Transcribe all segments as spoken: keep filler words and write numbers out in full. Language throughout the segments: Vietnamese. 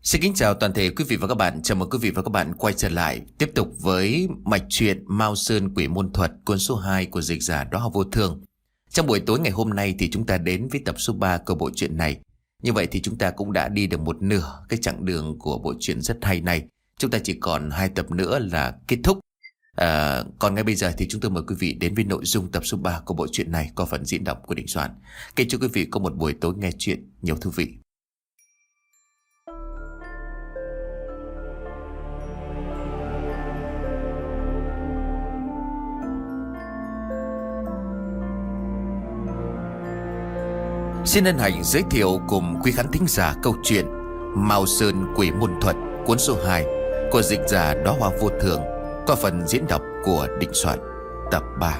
Xin kính chào toàn thể quý vị và các bạn. Chào mừng quý vị và các bạn quay trở lại tiếp tục với mạch truyện Mao Sơn Quỷ Môn Thuật, cuốn số hai của dịch giả Đóa Hoa Vô Thường. Trong buổi tối ngày hôm nay thì chúng ta đến với tập số ba của bộ truyện này. Như vậy thì chúng ta cũng đã đi được một nửa cái chặng đường của bộ truyện rất hay này. Chúng ta chỉ còn hai tập nữa là kết thúc. À, còn ngay bây giờ thì chúng tôi mời quý vị đến với nội dung tập số ba của bộ truyện này qua phần diễn đọc của Đình Soạn. Kính chúc quý vị có một buổi tối nghe chuyện nhiều thú vị. Xin hân hạnh giới thiệu cùng quý khán thính giả câu chuyện Mao Sơn Quỷ Môn Thuật, cuốn số hai của dịch giả Đóa Hoa Vô Thường qua phần diễn đọc của Đình Soạn, tập ba.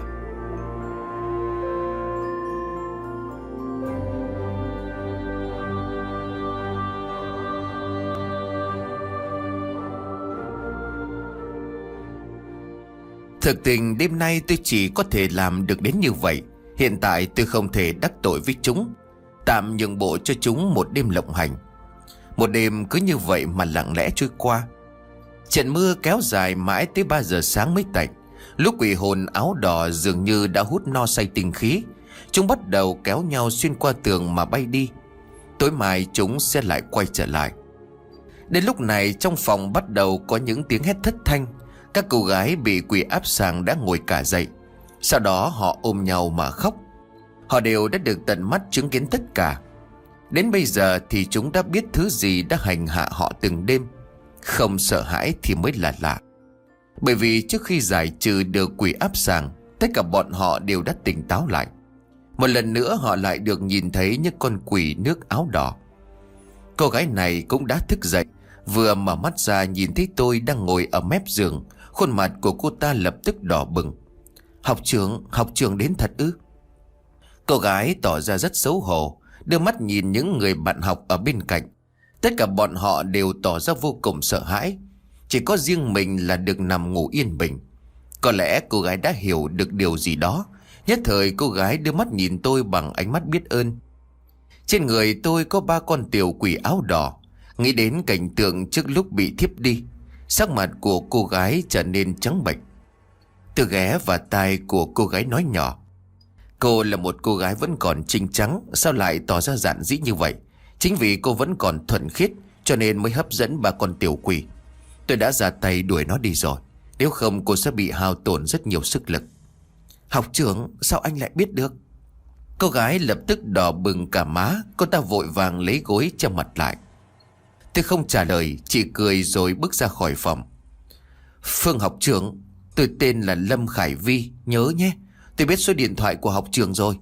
Thực tình đêm nay tôi chỉ có thể làm được đến như vậy. Hiện tại tôi không thể đắc tội với chúng, tạm nhượng bộ cho chúng một đêm lộng hành. Một đêm cứ như vậy mà lặng lẽ trôi qua. Trận mưa kéo dài mãi tới ba giờ sáng mới tạnh. Lúc quỷ hồn áo đỏ dường như đã hút no say tinh khí, chúng bắt đầu kéo nhau xuyên qua tường mà bay đi. Tối mai chúng sẽ lại quay trở lại. Đến lúc này trong phòng bắt đầu có những tiếng hét thất thanh. Các cô gái bị quỷ áp sàng đã ngồi cả dậy. Sau đó họ ôm nhau mà khóc. Họ đều đã được tận mắt chứng kiến tất cả. Đến bây giờ thì chúng đã biết thứ gì đã hành hạ họ từng đêm. Không sợ hãi thì mới là lạ. Bởi vì trước khi giải trừ được quỷ áp sàng, tất cả bọn họ đều đã tỉnh táo lại. Một lần nữa họ lại được nhìn thấy những con quỷ nước áo đỏ. Cô gái này cũng đã thức dậy. Vừa mở mắt ra nhìn thấy tôi đang ngồi ở mép giường. Khuôn mặt của cô ta lập tức đỏ bừng. Học trưởng, học trưởng đến thật ư? Cô gái tỏ ra rất xấu hổ, đưa mắt nhìn những người bạn học ở bên cạnh. Tất cả bọn họ đều tỏ ra vô cùng sợ hãi. Chỉ có riêng mình là được nằm ngủ yên bình. Có lẽ cô gái đã hiểu được điều gì đó. Nhất thời cô gái đưa mắt nhìn tôi bằng ánh mắt biết ơn. Trên người tôi có ba con tiểu quỷ áo đỏ. Nghĩ đến cảnh tượng trước lúc bị thiếp đi, sắc mặt của cô gái trở nên trắng bệch. Tôi ghé vào tai của cô gái nói nhỏ. Cô là một cô gái vẫn còn trinh trắng, sao lại tỏ ra giản dĩ như vậy? Chính vì cô vẫn còn thuần khiết cho nên mới hấp dẫn ba con tiểu quỷ. Tôi đã ra tay đuổi nó đi rồi. Nếu không cô sẽ bị hao tổn rất nhiều sức lực. Học trưởng, sao anh lại biết được? Cô gái lập tức đỏ bừng cả má. Cô ta vội vàng lấy gối che mặt lại. Tôi không trả lời, chỉ cười rồi bước ra khỏi phòng. Phương học trưởng, tôi tên là Lâm Khải Vi, nhớ nhé. Tôi biết số điện thoại của học trường rồi.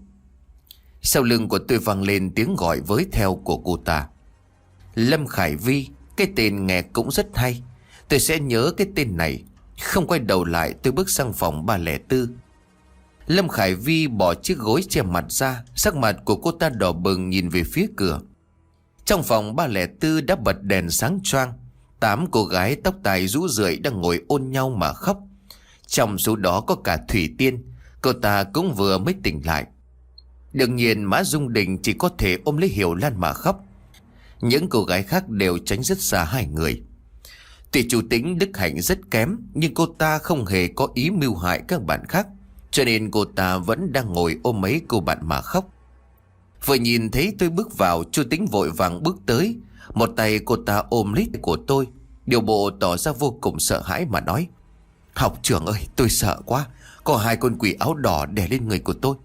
Sau lưng của tôi vang lên tiếng gọi với theo của cô ta. Lâm Khải Vi, cái tên nghe cũng rất hay. Tôi sẽ nhớ cái tên này. Không quay đầu lại tôi bước sang phòng ba không bốn. Lâm Khải Vi bỏ chiếc gối che mặt ra. Sắc mặt của cô ta đỏ bừng nhìn về phía cửa. Trong phòng ba không bốn đã bật đèn sáng choang. Tám cô gái tóc tai rũ rượi đang ngồi ôn nhau mà khóc. Trong số đó có cả Thủy Tiên. Cô ta cũng vừa mới tỉnh lại. Đương nhiên Mã Dung Đình chỉ có thể ôm lấy Hiểu Lan mà khóc. Những cô gái khác đều tránh rất xa hai người. Tuy chủ tính đức hạnh rất kém, nhưng cô ta không hề có ý mưu hại các bạn khác, cho nên cô ta vẫn đang ngồi ôm mấy cô bạn mà khóc. Vừa nhìn thấy tôi bước vào, Chu Tính vội vàng bước tới. Một tay cô ta ôm lấy của tôi, điều bộ tỏ ra vô cùng sợ hãi mà nói. Học trưởng ơi, tôi sợ quá. Có hai con quỷ áo đỏ đè lên người của tôi.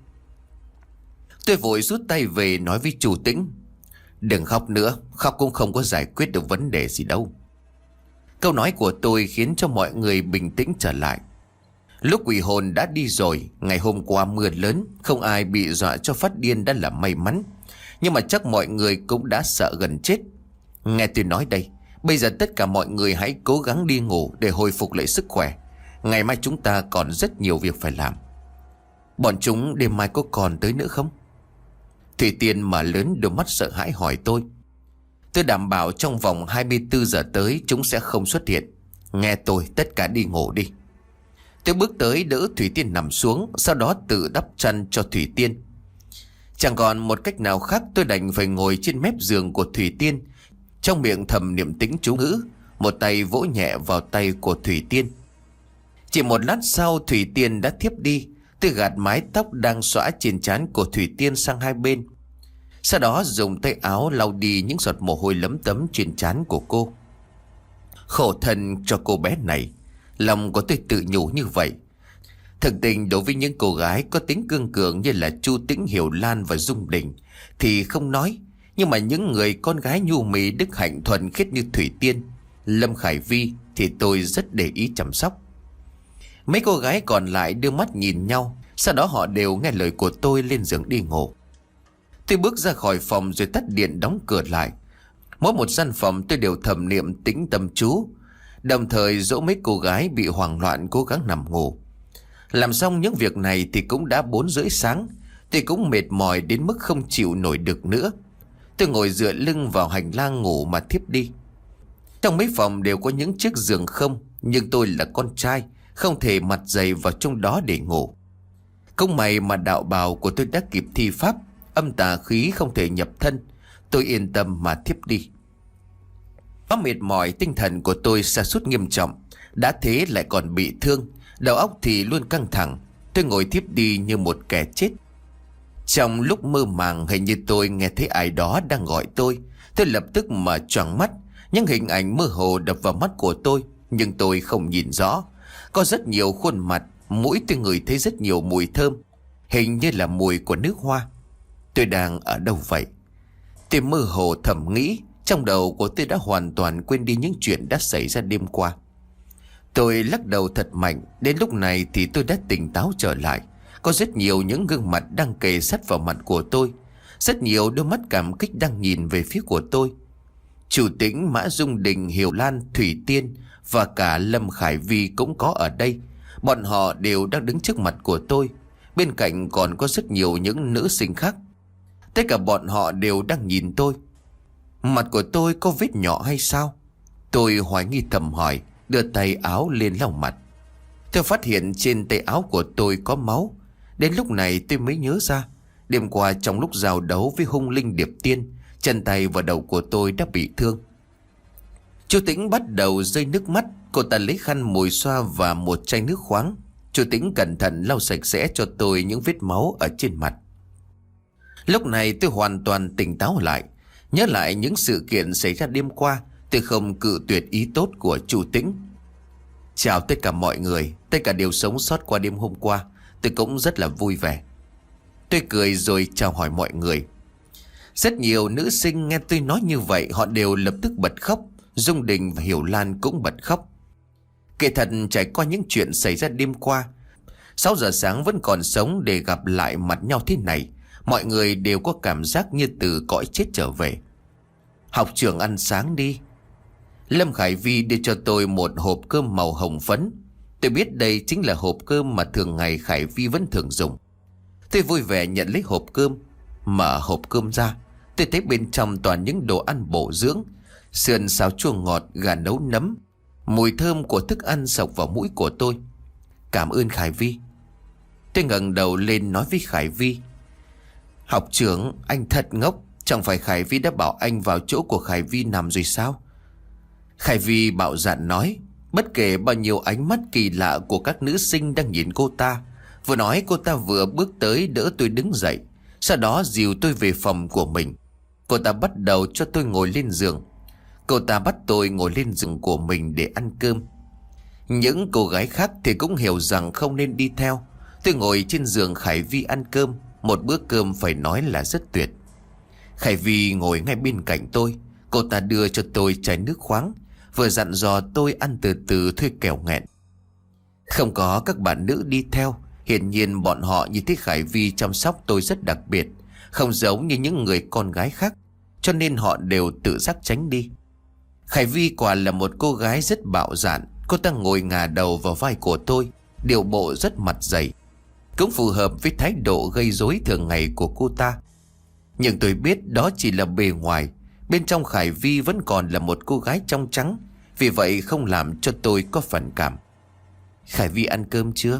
Tôi vội rút tay về nói với chủ Tĩnh. Đừng khóc nữa, khóc cũng không có giải quyết được vấn đề gì đâu. Câu nói của tôi khiến cho mọi người bình tĩnh trở lại. Lúc quỷ hồn đã đi rồi, ngày hôm qua mưa lớn, không ai bị dọa cho phát điên đã là may mắn. Nhưng mà chắc mọi người cũng đã sợ gần chết. Nghe tôi nói đây, bây giờ tất cả mọi người hãy cố gắng đi ngủ để hồi phục lại sức khỏe. Ngày mai chúng ta còn rất nhiều việc phải làm. Bọn chúng đêm mai có còn tới nữa không? Thủy Tiên mà lớn đôi mắt sợ hãi hỏi tôi. Tôi đảm bảo trong vòng hai mươi bốn giờ tới chúng sẽ không xuất hiện. Nghe tôi, tất cả đi ngủ đi. Tôi bước tới đỡ Thủy Tiên nằm xuống, sau đó tự đắp chăn cho Thủy Tiên. Chẳng còn một cách nào khác, tôi đành phải ngồi trên mép giường của Thủy Tiên, trong miệng thầm niệm tĩnh chú ngữ, một tay vỗ nhẹ vào tay của Thủy Tiên. Chỉ một lát sau Thủy Tiên đã thiếp đi. Tôi gạt mái tóc đang xõa trên trán của Thủy Tiên sang hai bên, sau đó dùng tay áo lau đi những giọt mồ hôi lấm tấm trên trán của cô. Khổ thân cho cô bé này, lòng của tôi tự nhủ như vậy. Thực tình đối với những cô gái có tính cương cường như là Chu Tĩnh, Hiểu Lan và Dung Đình thì không nói. Nhưng mà những người con gái nhu mì đức hạnh thuần khiết như Thủy Tiên, Lâm Khải Vi thì tôi rất để ý chăm sóc. Mấy cô gái còn lại đưa mắt nhìn nhau, sau đó họ đều nghe lời của tôi lên giường đi ngủ. Tôi bước ra khỏi phòng rồi tắt điện đóng cửa lại. Mỗi một gian phòng tôi đều thầm niệm tĩnh tâm chú, đồng thời dỗ mấy cô gái bị hoảng loạn cố gắng nằm ngủ. Làm xong những việc này thì cũng đã bốn rưỡi sáng. Tôi cũng mệt mỏi đến mức không chịu nổi được nữa. Tôi ngồi dựa lưng vào hành lang ngủ mà thiếp đi. Trong mấy phòng đều có những chiếc giường không, nhưng tôi là con trai, không thể mặt dày vào trong đó để ngủ. Không may mà đạo bào của tôi đã kịp thi pháp, âm tà khí không thể nhập thân. Tôi yên tâm mà thiếp đi. Quá mệt mỏi, tinh thần của tôi sa sút nghiêm trọng. Đã thế lại còn bị thương, đầu óc thì luôn căng thẳng. Tôi ngồi thiếp đi như một kẻ chết. Trong lúc mơ màng, hình như tôi nghe thấy ai đó đang gọi tôi. Tôi lập tức mở choàng mắt. Những hình ảnh mơ hồ đập vào mắt của tôi, nhưng tôi không nhìn rõ. Có rất nhiều khuôn mặt, mũi tôi ngửi thấy rất nhiều mùi thơm, hình như là mùi của nước hoa. Tôi đang ở đâu vậy? Tôi mơ hồ thầm nghĩ. Trong đầu của tôi đã hoàn toàn quên đi những chuyện đã xảy ra đêm qua. Tôi lắc đầu thật mạnh. Đến lúc này thì tôi đã tỉnh táo trở lại. Có rất nhiều những gương mặt đang kề sát vào mặt của tôi. Rất nhiều đôi mắt cảm kích đang nhìn về phía của tôi. Chủ Tĩnh, Mã Dung Đình, Hiểu Lan, Thủy Tiên và cả Lâm Khải Vi cũng có ở đây. Bọn họ đều đang đứng trước mặt của tôi. Bên cạnh còn có rất nhiều những nữ sinh khác. Tất cả bọn họ đều đang nhìn tôi. Mặt của tôi có vết nhỏ hay sao? Tôi hoài nghi thầm hỏi, đưa tay áo lên lau mặt. Tôi phát hiện trên tay áo của tôi có máu. Đến lúc này tôi mới nhớ ra, đêm qua trong lúc giao đấu với hung linh Điệp Tiên, chân tay và đầu của tôi đã bị thương. Chú Tĩnh bắt đầu rơi nước mắt. Cô ta lấy khăn mùi xoa và một chai nước khoáng. Chú Tĩnh cẩn thận lau sạch sẽ cho tôi những vết máu ở trên mặt. Lúc này tôi hoàn toàn tỉnh táo lại. Nhớ lại những sự kiện xảy ra đêm qua, tôi không cự tuyệt ý tốt của chú Tĩnh. Chào tất cả mọi người, tất cả đều sống sót qua đêm hôm qua. Tôi cũng rất là vui vẻ. Tôi cười rồi chào hỏi mọi người. Rất nhiều nữ sinh nghe tôi nói như vậy, họ đều lập tức bật khóc. Dung Đình và Hiểu Lan cũng bật khóc. Kể thật, trải qua những chuyện xảy ra đêm qua, sáu giờ sáng vẫn còn sống để gặp lại mặt nhau thế này, mọi người đều có cảm giác như từ cõi chết trở về. Học trưởng ăn sáng đi. Lâm Khải Vi đưa cho tôi một hộp cơm màu hồng phấn. Tôi biết đây chính là hộp cơm mà thường ngày Khải Vi vẫn thường dùng. Tôi vui vẻ nhận lấy hộp cơm. Mở hộp cơm ra, tôi thấy bên trong toàn những đồ ăn bổ dưỡng, sườn xào chua ngọt, gà nấu nấm. Mùi thơm của thức ăn sộc vào mũi của tôi. Cảm ơn Khải Vi. Tôi ngẩng đầu lên nói với Khải Vi, học trưởng, anh thật ngốc. Chẳng phải Khải Vi đã bảo anh vào chỗ của Khải Vi nằm rồi sao? Khải Vi bạo dạn nói. Bất kể bao nhiêu ánh mắt kỳ lạ của các nữ sinh đang nhìn cô ta, vừa nói cô ta vừa bước tới đỡ tôi đứng dậy, sau đó dìu tôi về phòng của mình. Cô ta bắt đầu cho tôi ngồi lên giường. Cô ta bắt tôi ngồi lên giường của mình để ăn cơm. Những cô gái khác thì cũng hiểu rằng không nên đi theo. Tôi ngồi trên giường Khải Vi ăn cơm. Một bữa cơm phải nói là rất tuyệt. Khải Vi ngồi ngay bên cạnh tôi. Cô ta đưa cho tôi chai nước khoáng, vừa dặn dò tôi ăn từ từ thôi kẻo nghẹn. Không có các bạn nữ đi theo. Hiển nhiên bọn họ nhìn thấy Khải Vi chăm sóc tôi rất đặc biệt, không giống như những người con gái khác, cho nên họ đều tự giác tránh đi. Khải Vi quả là một cô gái rất bạo dạn. Cô ta ngồi ngả đầu vào vai của tôi, điệu bộ rất mặt dày, cũng phù hợp với thái độ gây rối thường ngày của cô ta. Nhưng tôi biết đó chỉ là bề ngoài. Bên trong Khải Vi vẫn còn là một cô gái trong trắng, vì vậy không làm cho tôi có phản cảm. Khải Vi ăn cơm chưa?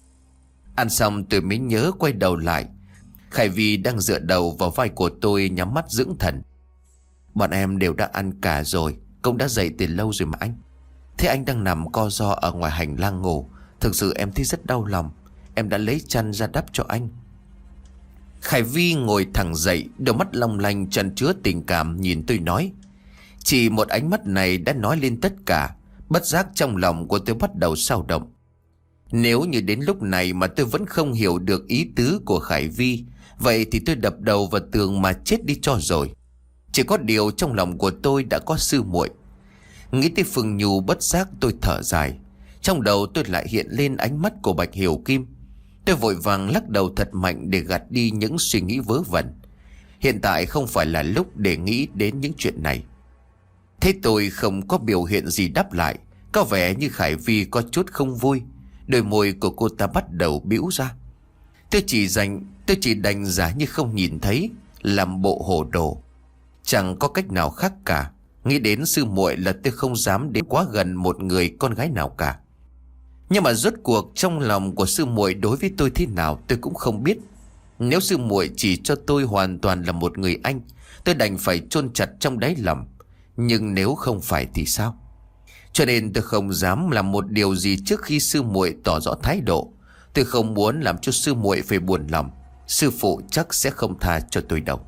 Ăn xong tôi mới nhớ quay đầu lại. Khải Vi đang dựa đầu vào vai của tôi nhắm mắt dưỡng thần. Bọn em đều đã ăn cả rồi, cũng đã dậy từ lâu rồi mà anh. Thế anh đang nằm co ro ở ngoài hành lang ngủ. Thực sự em thấy rất đau lòng. Em đã lấy chăn ra đắp cho anh. Khải Vi ngồi thẳng dậy, đôi mắt long lanh tràn chứa tình cảm nhìn tôi nói. Chỉ một ánh mắt này đã nói lên tất cả. Bất giác trong lòng của tôi bắt đầu xao động. Nếu như đến lúc này mà tôi vẫn không hiểu được ý tứ của Khải Vi, vậy thì tôi đập đầu vào tường mà chết đi cho rồi. Chỉ có điều trong lòng của tôi đã có sư muội. Nghĩ tới Phương Nhu, bất giác tôi thở dài. Trong đầu tôi lại hiện lên ánh mắt của Bạch Hiểu Kim. Tôi vội vàng lắc đầu thật mạnh để gạt đi những suy nghĩ vớ vẩn. Hiện tại không phải là lúc để nghĩ đến những chuyện này. Thế tôi không có biểu hiện gì đáp lại. Có vẻ như Khải Vi có chút không vui. Đôi môi của cô ta bắt đầu bĩu ra. Tôi chỉ dành Tôi chỉ đành giả như không nhìn thấy, làm bộ hồ đồ. Chẳng có cách nào khác cả. Nghĩ đến sư muội là tôi không dám đến quá gần một người con gái nào cả. Nhưng mà rốt cuộc trong lòng của sư muội đối với tôi thế nào tôi cũng không biết. Nếu sư muội chỉ cho tôi hoàn toàn là một người anh, tôi đành phải chôn chặt trong đáy lòng. Nhưng nếu không phải thì sao? Cho nên tôi không dám làm một điều gì trước khi sư muội tỏ rõ thái độ. Tôi không muốn làm cho sư muội phải buồn lòng. Sư phụ chắc sẽ không tha cho tôi đâu.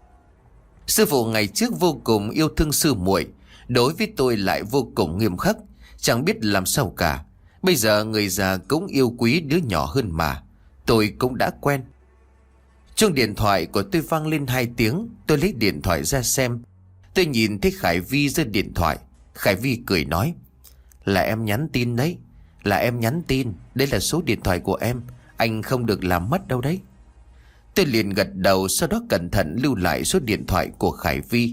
Sư phụ ngày trước vô cùng yêu thương sư muội, đối với tôi lại vô cùng nghiêm khắc, chẳng biết làm sao cả. Bây giờ người già cũng yêu quý đứa nhỏ hơn mà. Tôi cũng đã quen. Chuông điện thoại của tôi vang lên hai tiếng. Tôi lấy điện thoại ra xem. Tôi nhìn thấy Khải Vi giơ điện thoại. Khải Vi cười nói. Là em nhắn tin đấy. Là em nhắn tin. Đây là số điện thoại của em. Anh không được làm mất đâu đấy. Tôi liền gật đầu, sau đó cẩn thận lưu lại số điện thoại của Khải Vi.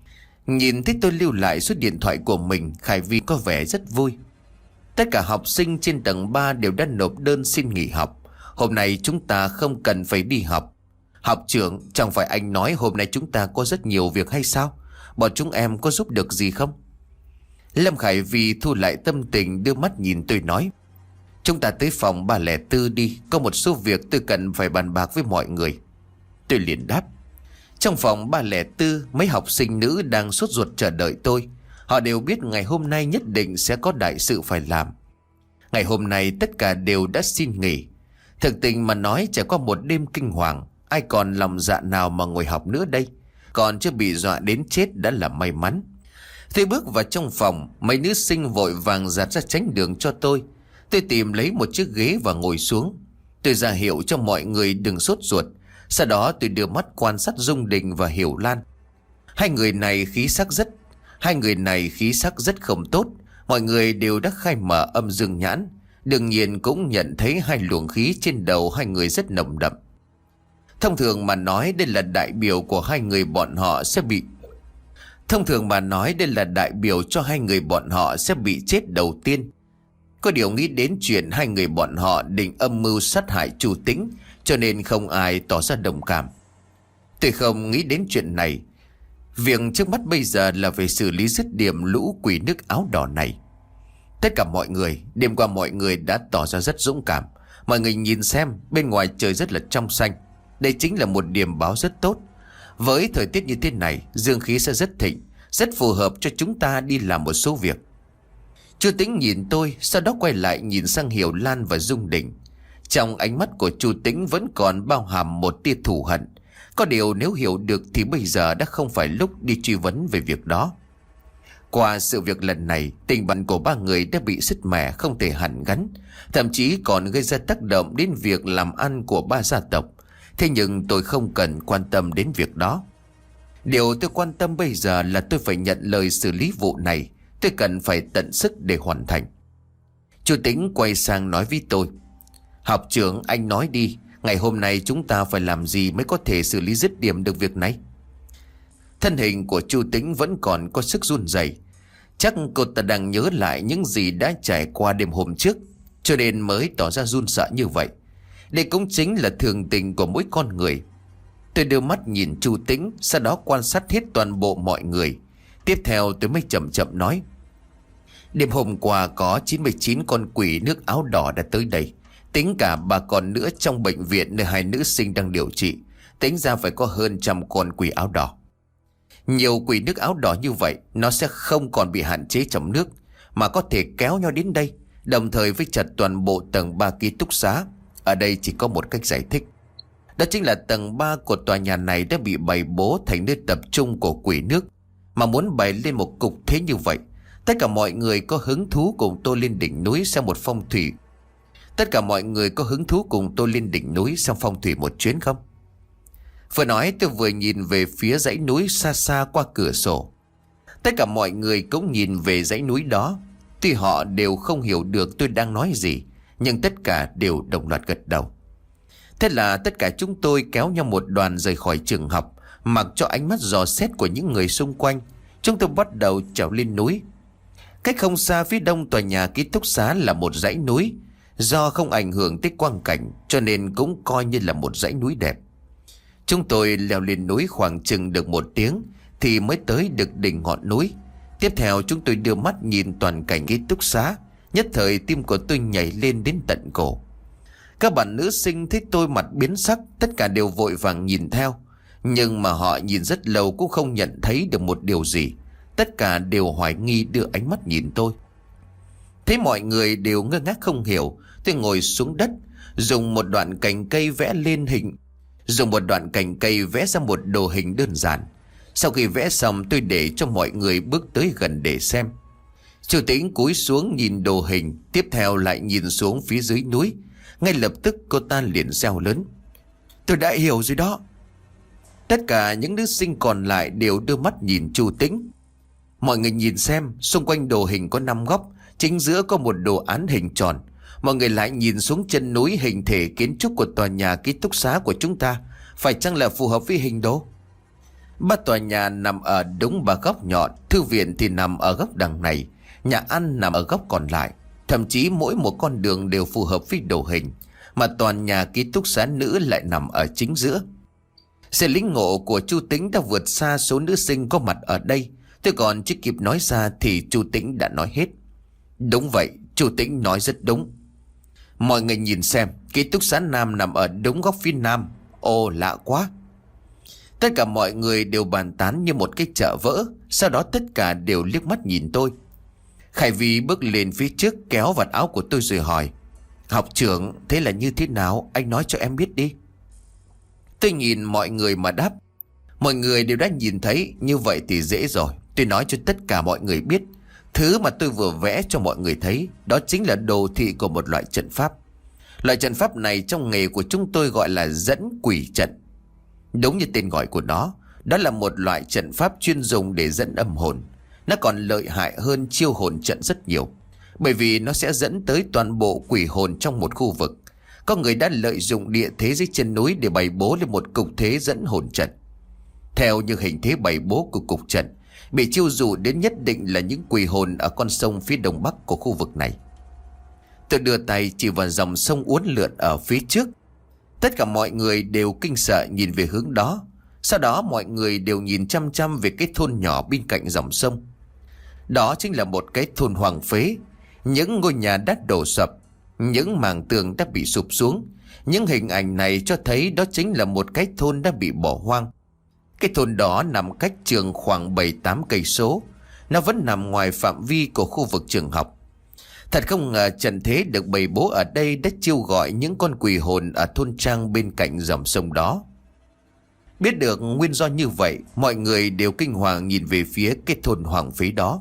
Nhìn thấy tôi lưu lại số điện thoại của mình, Khải Vi có vẻ rất vui. Tất cả học sinh trên tầng ba đều đã nộp đơn xin nghỉ học. Hôm nay chúng ta không cần phải đi học. Học trưởng, chẳng phải anh nói hôm nay chúng ta có rất nhiều việc hay sao? Bọn chúng em có giúp được gì không? Lâm Khải Vi thu lại tâm tình, đưa mắt nhìn tôi nói. Chúng ta tới phòng ba không bốn đi. Có một số việc tôi cần phải bàn bạc với mọi người. Tôi liền đáp. Trong phòng ba không bốn, mấy học sinh nữ đang sốt ruột chờ đợi tôi. Họ đều biết ngày hôm nay nhất định sẽ có đại sự phải làm. Ngày hôm nay tất cả đều đã xin nghỉ. Thực tình mà nói, trải qua một đêm kinh hoàng, ai còn lòng dạ nào mà ngồi học nữa đây. Còn chưa bị dọa đến chết đã là may mắn. Tôi bước vào trong phòng, mấy nữ sinh vội vàng dạt ra tránh đường cho tôi. Tôi tìm lấy một chiếc ghế và ngồi xuống. Tôi ra hiệu cho mọi người đừng sốt ruột. Sau đó tôi đưa mắt quan sát Dung Đình và Hiểu Lan. Hai người này khí sắc rất Hai người này khí sắc rất không tốt. Mọi người đều đã khai mở âm dương nhãn. Đương nhiên cũng nhận thấy hai luồng khí trên đầu hai người rất nồng đậm. Thông thường mà nói đây là đại biểu của hai người bọn họ sẽ bị Thông thường mà nói đây là đại biểu cho hai người bọn họ sẽ bị chết đầu tiên. Có điều nghĩ đến chuyện hai người bọn họ định âm mưu sát hại Chu Tĩnh, cho nên không ai tỏ ra đồng cảm. Tôi không nghĩ đến chuyện này. Việc trước mắt bây giờ là phải xử lý dứt điểm lũ quỷ nước áo đỏ này. Tất cả mọi người, đêm qua mọi người đã tỏ ra rất dũng cảm. Mọi người nhìn xem, bên ngoài trời rất là trong xanh. Đây chính là một điểm báo rất tốt. Với thời tiết như thế này, dương khí sẽ rất thịnh, rất phù hợp cho chúng ta đi làm một số việc. Chu Tĩnh nhìn tôi, sau đó quay lại nhìn sang Hiểu Lan và Dung Đình. Trong ánh mắt của Chu Tĩnh vẫn còn bao hàm một tia thù hận. Có điều nếu hiểu được thì bây giờ đã không phải lúc đi truy vấn về việc đó. Qua sự việc lần này, tình bạn của ba người đã bị sứt mẻ không thể hàn gắn, thậm chí còn gây ra tác động đến việc làm ăn của ba gia tộc. Thế nhưng tôi không cần quan tâm đến việc đó. Điều tôi quan tâm bây giờ là tôi phải nhận lời xử lý vụ này. Tôi cần phải tận sức để hoàn thành. Chu Tĩnh quay sang nói với tôi. Học trưởng, anh nói đi. Ngày hôm nay chúng ta phải làm gì mới có thể xử lý dứt điểm được việc này? Thân hình của Chu Tĩnh vẫn còn có sức run rẩy. Chắc cô ta đang nhớ lại những gì đã trải qua đêm hôm trước, cho nên mới tỏ ra run sợ như vậy. Đây cũng chính là thường tình của mỗi con người. Tôi đưa mắt nhìn Chu Tĩnh, sau đó quan sát hết toàn bộ mọi người. Tiếp theo tôi mới chậm chậm nói. Đêm hôm qua có chín mươi chín con quỷ nước áo đỏ đã tới đây. Tính cả ba con nữa trong bệnh viện nơi hai nữ sinh đang điều trị, tính ra phải có hơn trăm con quỷ áo đỏ. Nhiều quỷ nước áo đỏ như vậy nó sẽ không còn bị hạn chế trong nước, mà có thể kéo nhau đến đây, đồng thời với chặt toàn bộ tầng ba ký túc xá. Ở đây chỉ có một cách giải thích. Đó chính là tầng ba của tòa nhà này đã bị bày bố thành nơi tập trung của quỷ nước. Mà muốn bày lên một cục thế như vậy, tất cả mọi người có hứng thú cùng tôi lên đỉnh núi xem một phong thủy. Tất cả mọi người có hứng thú cùng tôi lên đỉnh núi xem phong thủy một chuyến không? Vừa nói tôi vừa nhìn về phía dãy núi xa xa qua cửa sổ. Tất cả mọi người cũng nhìn về dãy núi đó. Tuy họ đều không hiểu được tôi đang nói gì, nhưng tất cả đều đồng loạt gật đầu. Thế là tất cả chúng tôi kéo nhau một đoàn rời khỏi trường học, mặc cho ánh mắt dò xét của những người xung quanh. Chúng tôi bắt đầu trèo lên núi. Cách không xa phía đông tòa nhà ký túc xá là một dãy núi. Do không ảnh hưởng tới quang cảnh cho nên cũng coi như là một dãy núi đẹp. Chúng tôi leo lên núi khoảng chừng được một tiếng thì mới tới được đỉnh ngọn núi. Tiếp theo chúng tôi đưa mắt nhìn toàn cảnh ký túc xá. Nhất thời tim của tôi nhảy lên đến tận cổ. Các bạn nữ sinh thấy tôi mặt biến sắc, tất cả đều vội vàng nhìn theo. Nhưng mà họ nhìn rất lâu cũng không nhận thấy được một điều gì. Tất cả đều hoài nghi đưa ánh mắt nhìn tôi. Thấy mọi người đều ngơ ngác không hiểu, tôi ngồi xuống đất, dùng một đoạn cành cây vẽ lên hình. Dùng một đoạn cành cây vẽ ra một đồ hình đơn giản. Sau khi vẽ xong tôi để cho mọi người bước tới gần để xem. Chủ tĩnh cúi xuống nhìn đồ hình, tiếp theo lại nhìn xuống phía dưới núi. Ngay lập tức cô ta liền reo lớn: "Tôi đã hiểu rồi đó." Tất cả những nữ sinh còn lại đều đưa mắt nhìn Chu Tĩnh. Mọi người nhìn xem, xung quanh đồ hình có năm góc, chính giữa có một đồ án hình tròn. Mọi người lại nhìn xuống chân núi, hình thể kiến trúc của tòa nhà ký túc xá của chúng ta phải chăng là phù hợp với hình đồ? Ba tòa nhà nằm ở đúng ba góc nhọn, thư viện thì nằm ở góc đằng này, nhà ăn nằm ở góc còn lại. Thậm chí mỗi một con đường đều phù hợp với đồ hình, mà toàn nhà ký túc xá nữ lại nằm ở chính giữa. Sự lĩnh ngộ của Chu Tĩnh đã vượt xa số nữ sinh có mặt ở đây. Tôi còn chưa kịp nói ra thì Chu Tĩnh đã nói hết. Đúng vậy, Chu Tĩnh nói rất đúng. Mọi người nhìn xem, ký túc xá nam nằm ở đúng góc phía nam. Ồ, lạ quá. Tất cả mọi người đều bàn tán như một cái chợ vỡ. Sau đó tất cả đều liếc mắt nhìn tôi. Khải Vi bước lên phía trước, kéo vạt áo của tôi rồi hỏi: "Học trưởng, thế là như thế nào? Anh nói cho em biết đi." Tôi nhìn mọi người mà đáp: "Mọi người đều đã nhìn thấy, như vậy thì dễ rồi. Tôi nói cho tất cả mọi người biết. Thứ mà tôi vừa vẽ cho mọi người thấy, đó chính là đồ thị của một loại trận pháp. Loại trận pháp này trong nghề của chúng tôi gọi là dẫn quỷ trận. Đúng như tên gọi của nó, đó là một loại trận pháp chuyên dùng để dẫn âm hồn. Nó còn lợi hại hơn chiêu hồn trận rất nhiều, bởi vì nó sẽ dẫn tới toàn bộ quỷ hồn trong một khu vực. Có người đã lợi dụng địa thế dưới chân núi để bày bố lên một cục thế dẫn hồn trận. Theo như hình thế bày bố của cục trận, bị chiêu dụ đến nhất định là những quỷ hồn ở con sông phía đông bắc của khu vực này." Tôi đưa tay chỉ vào dòng sông uốn lượn ở phía trước. Tất cả mọi người đều kinh sợ nhìn về hướng đó. Sau đó mọi người đều nhìn chăm chăm về cái thôn nhỏ bên cạnh dòng sông. Đó chính là một cái thôn hoang phế. Những ngôi nhà đã đổ sập, những mảng tường đã bị sụp xuống. Những hình ảnh này cho thấy đó chính là một cái thôn đã bị bỏ hoang. Cái thôn đó nằm cách trường khoảng bảy tám cây số. Nó vẫn nằm ngoài phạm vi của khu vực trường học. Thật không ngờ trận thế được bày bố ở đây đã chiêu gọi những con quỷ hồn ở thôn trang bên cạnh dòng sông đó. Biết được nguyên do như vậy, mọi người đều kinh hoàng nhìn về phía cái thôn hoang phế đó.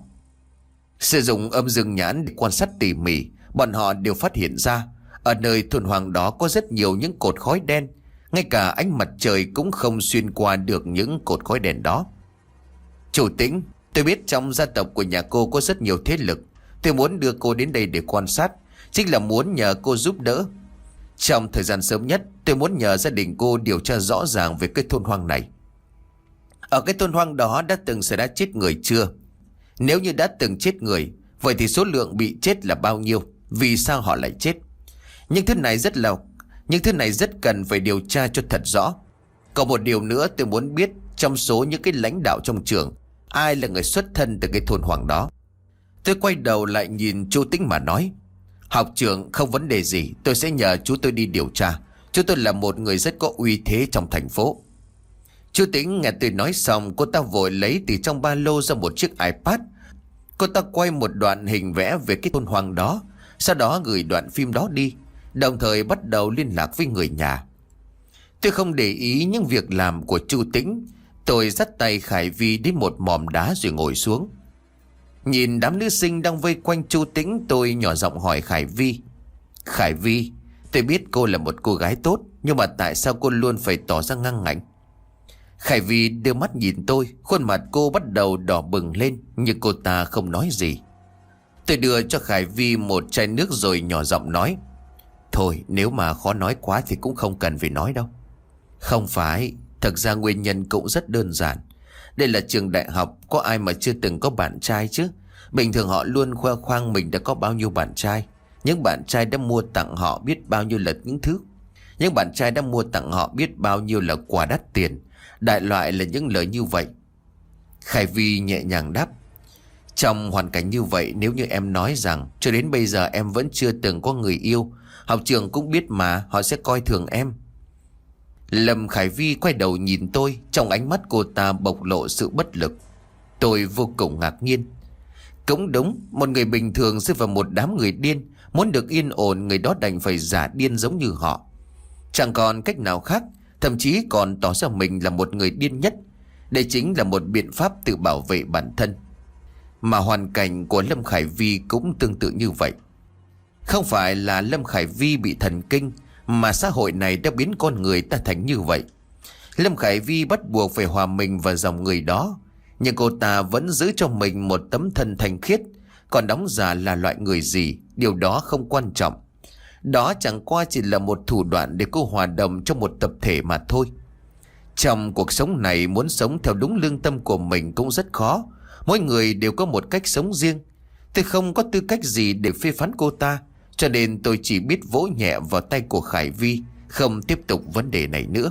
Sử dụng âm dương nhãn để quan sát tỉ mỉ, bọn họ đều phát hiện ra ở nơi thôn hoang đó có rất nhiều những cột khói đen. Ngay cả ánh mặt trời cũng không xuyên qua được những cột khói đen đó. "Chủ Tĩnh, tôi biết trong gia tộc của nhà cô có rất nhiều thế lực. Tôi muốn đưa cô đến đây để quan sát, chính là muốn nhờ cô giúp đỡ. Trong thời gian sớm nhất, tôi muốn nhờ gia đình cô điều tra rõ ràng về cái thôn hoang này. Ở cái thôn hoang đó đã từng xảy ra chết người chưa? Nếu như đã từng chết người, vậy thì số lượng bị chết là bao nhiêu? Vì sao họ lại chết? Nhưng thứ này rất là Nhưng thứ này rất cần phải điều tra cho thật rõ. Còn một điều nữa tôi muốn biết, trong số những cái lãnh đạo trong trường, ai là người xuất thân từ cái thôn hoang đó?" Tôi quay đầu lại nhìn Chu Tĩnh mà nói: "Học trưởng, không vấn đề gì, tôi sẽ nhờ chú tôi đi điều tra. Chú tôi là một người rất có uy thế trong thành phố." Chú Tĩnh nghe tôi nói xong, cô ta vội lấy từ trong ba lô ra một chiếc iPad. Cô ta quay một đoạn hình vẽ về cái thôn hoang đó, sau đó gửi đoạn phim đó đi, đồng thời bắt đầu liên lạc với người nhà. Tôi không để ý những việc làm của chú Tĩnh. Tôi dắt tay Khải Vi đến một mỏm đá rồi ngồi xuống. Nhìn đám nữ sinh đang vây quanh chú Tĩnh, tôi nhỏ giọng hỏi Khải Vi: Khải Vi, tôi biết cô là một cô gái tốt, nhưng mà tại sao cô luôn phải tỏ ra ngang ngạnh? Khải Vi đưa mắt nhìn tôi, khuôn mặt cô bắt đầu đỏ bừng lên, nhưng cô ta không nói gì. Tôi đưa cho Khải Vi một chai nước rồi nhỏ giọng nói: Thôi, nếu mà khó nói quá thì cũng không cần phải nói đâu. Không phải, thật ra nguyên nhân cũng rất đơn giản. Đây là trường đại học, có ai mà chưa từng có bạn trai chứ? Bình thường họ luôn khoe khoang mình đã có bao nhiêu bạn trai. Những bạn trai đã mua tặng họ biết bao nhiêu là những thứ. Những bạn trai đã mua tặng họ biết bao nhiêu là quà đắt tiền. Đại loại là những lời như vậy. Khải Vi nhẹ nhàng đáp: Trong hoàn cảnh như vậy, nếu như em nói rằng cho đến bây giờ em vẫn chưa từng có người yêu, học trường cũng biết mà, họ sẽ coi thường em. Lâm Khải Vi quay đầu nhìn tôi, trong ánh mắt cô ta bộc lộ sự bất lực. Tôi vô cùng ngạc nhiên. Cũng đúng, một người bình thường rơi vào một đám người điên, muốn được yên ổn, người đó đành phải giả điên giống như họ. Chẳng còn cách nào khác, thậm chí còn tỏ ra mình là một người điên nhất. Đây chính là một biện pháp tự bảo vệ bản thân. Mà hoàn cảnh của Lâm Khải Vi cũng tương tự như vậy. Không phải là Lâm Khải Vi bị thần kinh, mà xã hội này đã biến con người ta thành như vậy. Lâm Khải Vi bắt buộc phải hòa mình vào dòng người đó, nhưng cô ta vẫn giữ cho mình một tấm thân thanh khiết. Còn đóng giả là loại người gì, điều đó không quan trọng. Đó chẳng qua chỉ là một thủ đoạn để cô hòa đồng trong một tập thể mà thôi. Trong cuộc sống này, muốn sống theo đúng lương tâm của mình cũng rất khó. Mỗi người đều có một cách sống riêng. Tôi không có tư cách gì để phê phán cô ta, cho nên tôi chỉ biết vỗ nhẹ vào tay của Khải Vi, không tiếp tục vấn đề này nữa.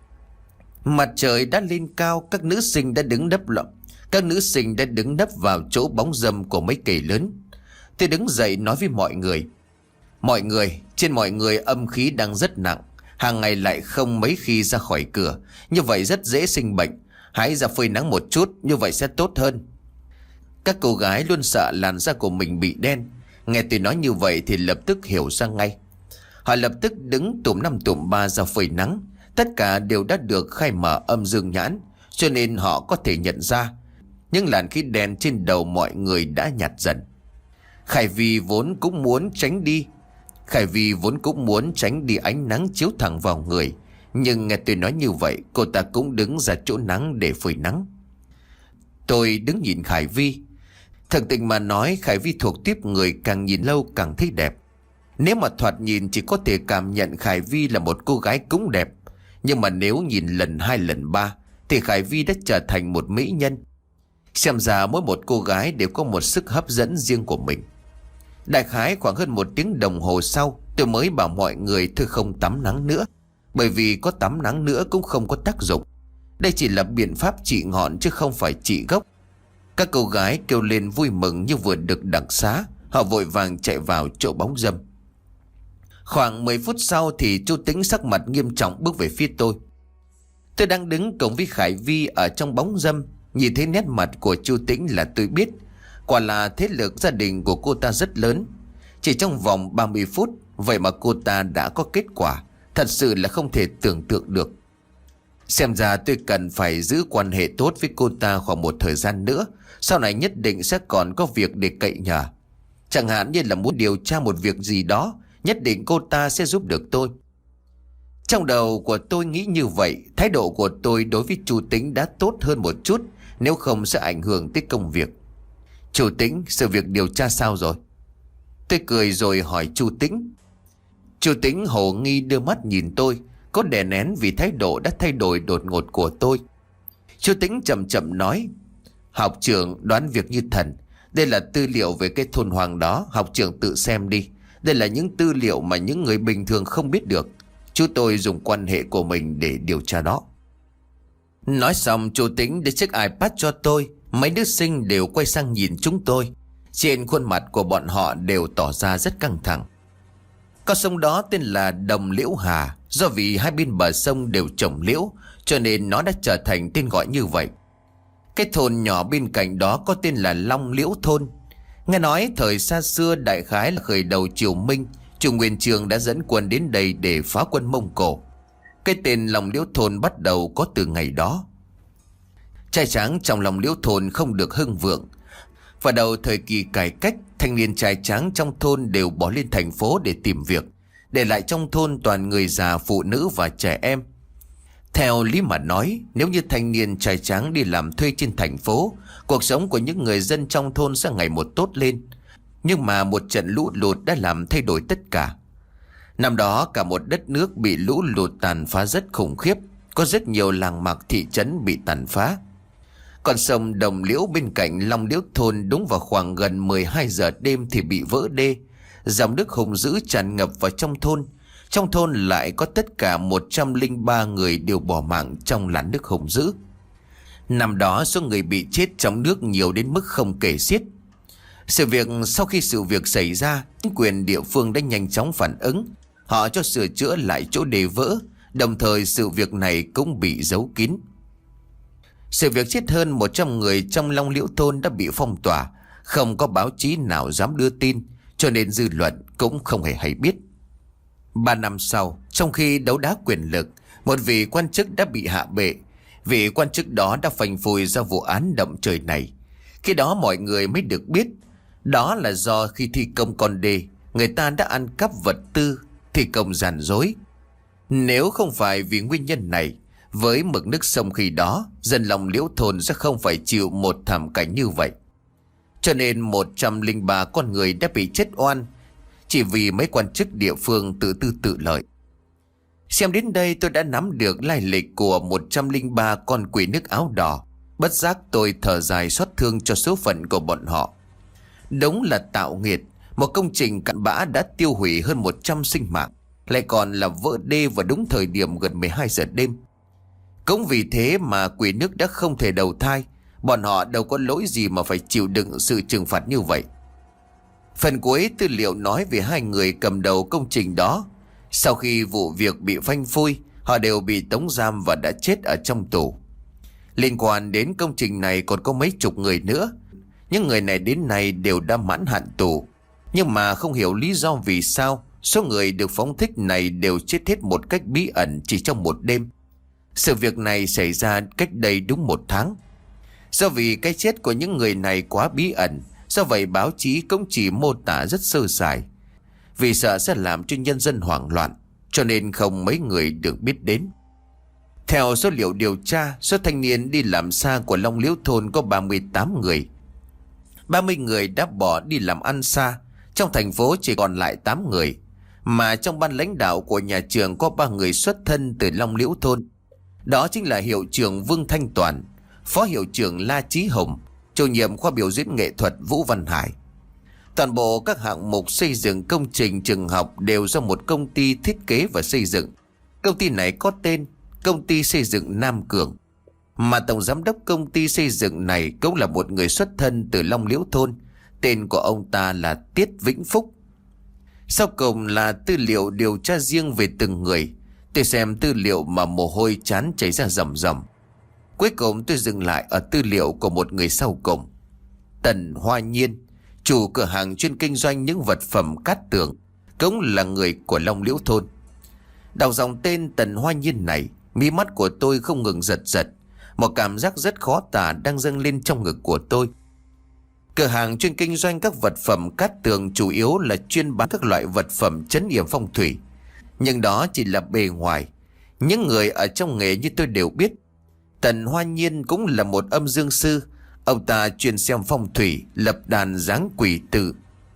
Mặt trời đã lên cao, các nữ sinh đã đứng nấp lọ. Các nữ sinh đã đứng nấp vào chỗ bóng râm của mấy cây lớn. Tôi đứng dậy nói với mọi người: Mọi người, trên mọi người âm khí đang rất nặng, hàng ngày lại không mấy khi ra khỏi cửa, như vậy rất dễ sinh bệnh. Hãy ra phơi nắng một chút, như vậy sẽ tốt hơn. Các cô gái luôn sợ làn da của mình bị đen. Nghe tôi nói như vậy thì lập tức hiểu ra ngay. Họ lập tức đứng tụm năm tụm ba ra phơi nắng. Tất cả đều đã được khai mở âm dương nhãn, cho nên họ có thể nhận ra những làn khí đen trên đầu mọi người đã nhạt dần. Khải Vi vốn cũng muốn tránh đi Khải Vi vốn cũng muốn tránh đi ánh nắng chiếu thẳng vào người, nhưng nghe tôi nói như vậy, cô ta cũng đứng ra chỗ nắng để phơi nắng. Tôi đứng nhìn Khải Vi. Thật tình mà nói, Khải Vi thuộc tiếp người càng nhìn lâu càng thấy đẹp. Nếu mà thoạt nhìn chỉ có thể cảm nhận Khải Vi là một cô gái cũng đẹp, nhưng mà nếu nhìn lần hai lần ba thì Khải Vi đã trở thành một mỹ nhân. Xem ra mỗi một cô gái đều có một sức hấp dẫn riêng của mình. Đại khái khoảng hơn một tiếng đồng hồ sau, tôi mới bảo mọi người thôi không tắm nắng nữa, bởi vì có tắm nắng nữa cũng không có tác dụng. Đây chỉ là biện pháp trị ngọn chứ không phải trị gốc. Các cô gái kêu lên vui mừng như vừa được đặc xá. Họ vội vàng chạy vào chỗ bóng râm. Khoảng mười phút sau thì chú Tĩnh sắc mặt nghiêm trọng bước về phía tôi. Tôi đang đứng cùng với Khải Vi ở trong bóng râm. Nhìn thấy nét mặt của chú Tĩnh là tôi biết quả là thế lực gia đình của cô ta rất lớn. Chỉ trong vòng ba mươi phút, vậy mà cô ta đã có kết quả, thật sự là không thể tưởng tượng được. Xem ra tôi cần phải giữ quan hệ tốt với cô ta khoảng một thời gian nữa. Sau này nhất định sẽ còn có việc để cậy nhờ. Chẳng hạn như là muốn điều tra một việc gì đó, nhất định cô ta sẽ giúp được tôi. Trong đầu của tôi nghĩ như vậy. Thái độ của tôi đối với chú Tĩnh đã tốt hơn một chút, nếu không sẽ ảnh hưởng tới công việc. Chú Tĩnh, sự việc điều tra sao rồi? Tôi cười rồi hỏi chú Tĩnh. Chú Tĩnh hồ nghi đưa mắt nhìn tôi, có đè nén vì thái độ đã thay đổi đột ngột của tôi. Chú Tĩnh chậm chậm nói: Học trưởng đoán việc như thần. Đây là tư liệu về cái thôn hoang đó, học trưởng tự xem đi. Đây là những tư liệu mà những người bình thường không biết được. Chú tôi dùng quan hệ của mình để điều tra đó. Nói xong, chú Tĩnh đưa chiếc iPad cho tôi. Mấy đứa sinh đều quay sang nhìn chúng tôi. Trên khuôn mặt của bọn họ đều tỏ ra rất căng thẳng. Con sông đó tên là Đồng Liễu Hà, do vì hai bên bờ sông đều trồng liễu, cho nên nó đã trở thành tên gọi như vậy. Cái thôn nhỏ bên cạnh đó có tên là Long Liễu Thôn. Nghe nói thời xa xưa, đại khái là khởi đầu triều Minh, Chu Nguyên Chương đã dẫn quân đến đây để phá quân Mông Cổ. Cái tên Long Liễu Thôn bắt đầu có từ ngày đó. Trai tráng trong Long Liễu Thôn không được hưng vượng. Vào đầu thời kỳ cải cách, thanh niên trai tráng trong thôn đều bỏ lên thành phố để tìm việc, để lại trong thôn toàn người già, phụ nữ và trẻ em. Theo lý mà nói, nếu như thanh niên trai tráng đi làm thuê trên thành phố, cuộc sống của những người dân trong thôn sẽ ngày một tốt lên. Nhưng mà một trận lũ lụt đã làm thay đổi tất cả. Năm đó cả một đất nước bị lũ lụt tàn phá rất khủng khiếp. Có rất nhiều làng mạc thị trấn bị tàn phá. Con sông Đồng Liễu bên cạnh Long Liễu Thôn đúng vào khoảng gần mười hai giờ đêm thì bị vỡ đê. Dòng nước hùng dữ tràn ngập vào trong thôn. Trong thôn lại có tất cả một trăm lẻ ba người đều bỏ mạng trong làn nước hùng dữ. Năm đó số người bị chết trong nước nhiều đến mức không kể xiết. Sự việc sau khi sự việc xảy ra, chính quyền địa phương đã nhanh chóng phản ứng. Họ cho sửa chữa lại chỗ đê vỡ, đồng thời sự việc này cũng bị giấu kín. Sự việc chết hơn một trăm người trong Long Liễu Thôn đã bị phong tỏa, không có báo chí nào dám đưa tin, cho nên dư luận cũng không hề hay biết. Ba năm sau, trong khi đấu đá quyền lực, một vị quan chức đã bị hạ bệ. Vị quan chức đó đã phanh phui ra vụ án động trời này. Khi đó mọi người mới được biết, đó là do khi thi công con đê, người ta đã ăn cắp vật tư, thi công gian dối. Nếu không phải vì nguyên nhân này, với mực nước sông khi đó, dân Long Liễu Thôn sẽ không phải chịu một thảm cảnh như vậy. Cho nên một trăm lẻ ba con người đã bị chết oan, chỉ vì mấy quan chức địa phương tự tư tự lợi. Xem đến đây tôi đã nắm được lai lịch của một trăm lẻ ba con quỷ nước áo đỏ. Bất giác tôi thở dài xót thương cho số phận của bọn họ. Đúng là tạo nghiệt, một công trình cặn bã đã tiêu hủy hơn một trăm sinh mạng, lại còn là vỡ đê vào đúng thời điểm gần mười hai giờ đêm. Cũng vì thế mà quỷ nước đã không thể đầu thai. Bọn họ đâu có lỗi gì mà phải chịu đựng sự trừng phạt như vậy. Phần cuối tư liệu nói về hai người cầm đầu công trình đó. Sau khi vụ việc bị phanh phui, họ đều bị tống giam và đã chết ở trong tù. Liên quan đến công trình này còn có mấy chục người nữa. Những người này đến nay đều đã mãn hạn tù. Nhưng mà không hiểu lý do vì sao số người được phóng thích này đều chết hết một cách bí ẩn chỉ trong một đêm. Sự việc này xảy ra cách đây đúng một tháng. Do vì cái chết của những người này quá bí ẩn, do vậy báo chí cũng chỉ mô tả rất sơ sài. Vì sợ sẽ làm cho nhân dân hoảng loạn, cho nên không mấy người được biết đến. Theo số liệu điều tra, số thanh niên đi làm xa của Long Liễu Thôn có ba mươi tám người. ba mươi người đã bỏ đi làm ăn xa, trong thành phố chỉ còn lại tám người. Mà trong ban lãnh đạo của nhà trường có ba người xuất thân từ Long Liễu Thôn. Đó chính là hiệu trưởng Vương Thanh Toàn, phó hiệu trưởng La Chí Hồng, chủ nhiệm khoa biểu diễn nghệ thuật Vũ Văn Hải. Toàn bộ các hạng mục xây dựng công trình trường học đều do một công ty thiết kế và xây dựng. Công ty này có tên Công ty Xây dựng Nam Cường. Mà tổng giám đốc công ty xây dựng này cũng là một người xuất thân từ Long Liễu Thôn. Tên của ông ta là Tiết Vĩnh Phúc. Sau cùng là tư liệu điều tra riêng về từng người. Tôi xem tư liệu mà mồ hôi chán chảy ra ròng ròng. Cuối cùng tôi dừng lại ở tư liệu của một người sau cùng. Tần Hoa Nhiên, chủ cửa hàng chuyên kinh doanh những vật phẩm cát tường, cũng là người của Long Liễu Thôn. Đọc dòng tên Tần Hoa Nhiên này, mí mắt của tôi không ngừng giật giật. Một cảm giác rất khó tả đang dâng lên trong ngực của tôi. Cửa hàng chuyên kinh doanh các vật phẩm cát tường chủ yếu là chuyên bán các loại vật phẩm trấn yểm phong thủy. Nhưng đó chỉ là bề ngoài. Những người ở trong nghề như tôi đều biết, Tần Hoa Nhiên cũng là một âm dương sư. Ông ta chuyên xem phong thủy, lập đàn giáng quỷ tử.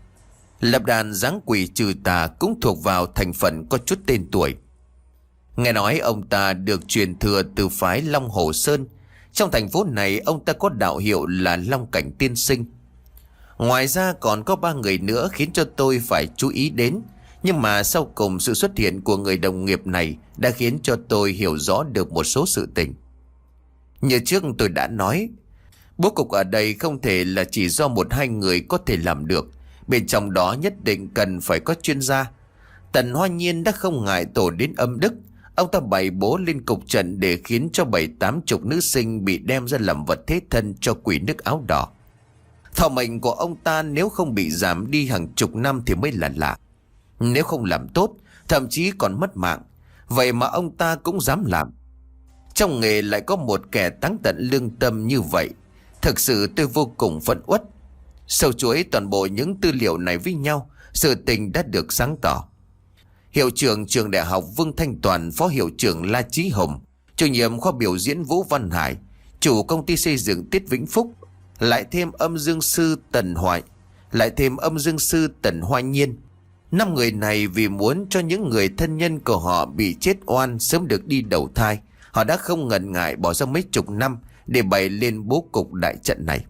Lập đàn giáng quỷ trừ tà cũng thuộc vào thành phần có chút tên tuổi. Nghe nói ông ta được truyền thừa từ phái Long Hồ Sơn. Trong thành phố này ông ta có đạo hiệu là Long Cảnh Tiên Sinh. Ngoài ra còn có ba người nữa khiến cho tôi phải chú ý đến. Nhưng mà sau cùng sự xuất hiện của người đồng nghiệp này đã khiến cho tôi hiểu rõ được một số sự tình. Như trước tôi đã nói, bố cục ở đây không thể là chỉ do một hai người có thể làm được. Bên trong đó nhất định cần phải có chuyên gia. Tần Hoa Nhiên đã không ngại tổ đến âm đức. Ông ta bày bố lên cục trận để khiến cho bảy tám chục nữ sinh bị đem ra làm vật thế thân cho quỷ nước áo đỏ. Thọ mệnh của ông ta nếu không bị giảm đi hàng chục năm thì mới là lạ. Nếu không làm tốt, thậm chí còn mất mạng. Vậy mà ông ta cũng dám làm. Trong nghề lại có một kẻ táng tận lương tâm như vậy. Thực sự tôi vô cùng phẫn uất. Sâu chuỗi toàn bộ những tư liệu này với nhau, sự tình đã được sáng tỏ. Hiệu trưởng trường đại học Vương Thanh Toàn, phó hiệu trưởng La Chí Hùng, chủ nhiệm khoa biểu diễn Vũ Văn Hải, chủ công ty xây dựng Tiết Vĩnh Phúc, lại thêm âm dương sư Tần Hoại, lại thêm âm dương sư Tần Hoa Nhiên. Năm người này vì muốn cho những người thân nhân của họ bị chết oan sớm được đi đầu thai, họ đã không ngần ngại bỏ ra mấy chục năm để bày lên bố cục đại trận này.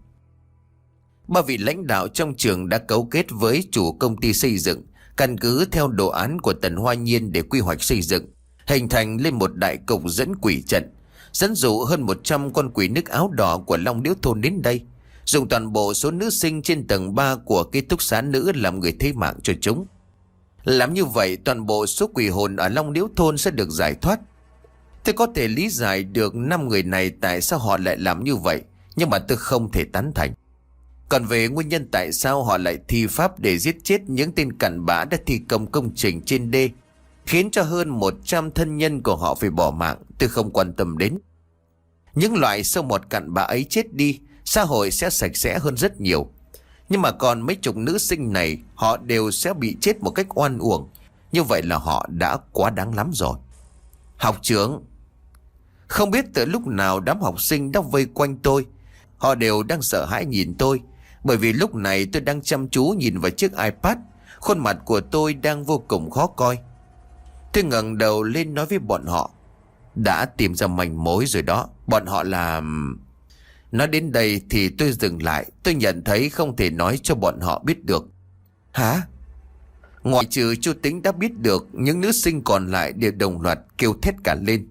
Ba vị lãnh đạo trong trường đã cấu kết với chủ công ty xây dựng, căn cứ theo đồ án của Tần Hoa Nhiên để quy hoạch xây dựng, hình thành lên một đại cục dẫn quỷ trận, dẫn dụ hơn một trăm con quỷ nước áo đỏ của Long Liễu thôn đến đây, dùng toàn bộ số nữ sinh trên tầng ba của ký túc xá nữ làm người thế mạng cho chúng. Làm như vậy toàn bộ số quỷ hồn ở Long Liễu thôn sẽ được giải thoát. Tôi có thể lý giải được năm người này tại sao họ lại làm như vậy, nhưng mà tôi không thể tán thành. Còn về nguyên nhân tại sao họ lại thi pháp để giết chết những tên cặn bã đã thi công công trình trên đê, khiến cho hơn một trăm thân nhân của họ phải bỏ mạng, tôi không quan tâm đến. Những loại sâu mọt cặn bã ấy chết đi, xã hội sẽ sạch sẽ hơn rất nhiều. Nhưng mà còn mấy chục nữ sinh này, họ đều sẽ bị chết một cách oan uổng. Như vậy là họ đã quá đáng lắm rồi. Học trưởng, không biết từ lúc nào đám học sinh đã vây quanh tôi. Họ đều đang sợ hãi nhìn tôi, bởi vì lúc này tôi đang chăm chú nhìn vào chiếc iPad. Khuôn mặt của tôi đang vô cùng khó coi. Tôi ngẩng đầu lên nói với bọn họ, đã tìm ra manh mối rồi đó. Bọn họ là... Nói đến đây thì tôi dừng lại. Tôi nhận thấy không thể nói cho bọn họ biết được. Hả? Ngoại trừ chú Tính đã biết được, những nữ sinh còn lại đều đồng loạt kêu thét cả lên.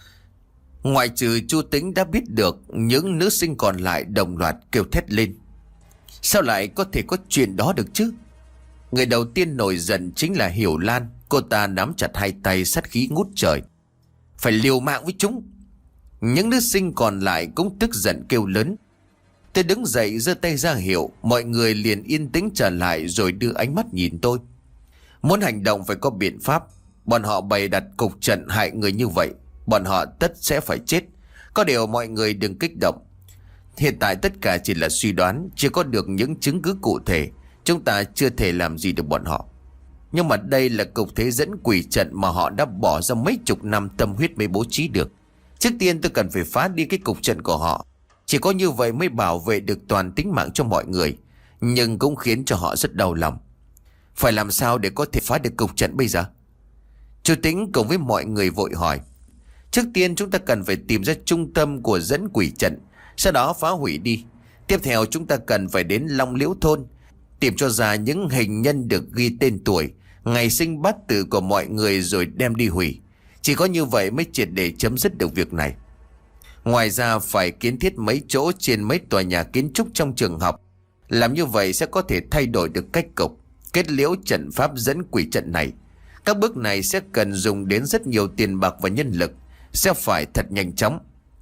Ngoại trừ chú Tính đã biết được, những nữ sinh còn lại đồng loạt kêu thét lên. Sao lại có thể có chuyện đó được chứ? Người đầu tiên nổi giận chính là Hiểu Lan. Cô ta nắm chặt hai tay, sát khí ngút trời. Phải liều mạng với chúng. Những nữ sinh còn lại cũng tức giận kêu lớn. Tôi đứng dậy giơ tay ra hiệu, mọi người liền yên tĩnh trở lại rồi đưa ánh mắt nhìn tôi. Muốn hành động phải có biện pháp. Bọn họ bày đặt cục trận hại người như vậy, bọn họ tất sẽ phải chết. Có điều mọi người đừng kích động. Hiện tại tất cả chỉ là suy đoán, chưa có được những chứng cứ cụ thể. Chúng ta chưa thể làm gì được bọn họ. Nhưng mà đây là cục thế dẫn quỷ trận mà họ đã bỏ ra mấy chục năm tâm huyết mới bố trí được. Trước tiên tôi cần phải phá đi cái cục trận của họ. Chỉ có như vậy mới bảo vệ được toàn tính mạng cho mọi người, nhưng cũng khiến cho họ rất đau lòng. Phải làm sao để có thể phá được cục trận bây giờ? Chú Tính cùng với mọi người vội hỏi. Trước tiên chúng ta cần phải tìm ra trung tâm của dẫn quỷ trận, sau đó phá hủy đi. Tiếp theo chúng ta cần phải đến Long Liễu thôn, tìm cho ra những hình nhân được ghi tên tuổi, ngày sinh bát tự của mọi người rồi đem đi hủy. Chỉ có như vậy mới triệt để chấm dứt được việc này. Ngoài ra phải kiến thiết mấy chỗ trên mấy tòa nhà kiến trúc trong trường học. Làm như vậy sẽ có thể thay đổi được cách cục, kết liễu trận pháp dẫn quỷ trận này. Các bước này sẽ cần dùng đến rất nhiều tiền bạc và nhân lực, sẽ phải thật nhanh chóng.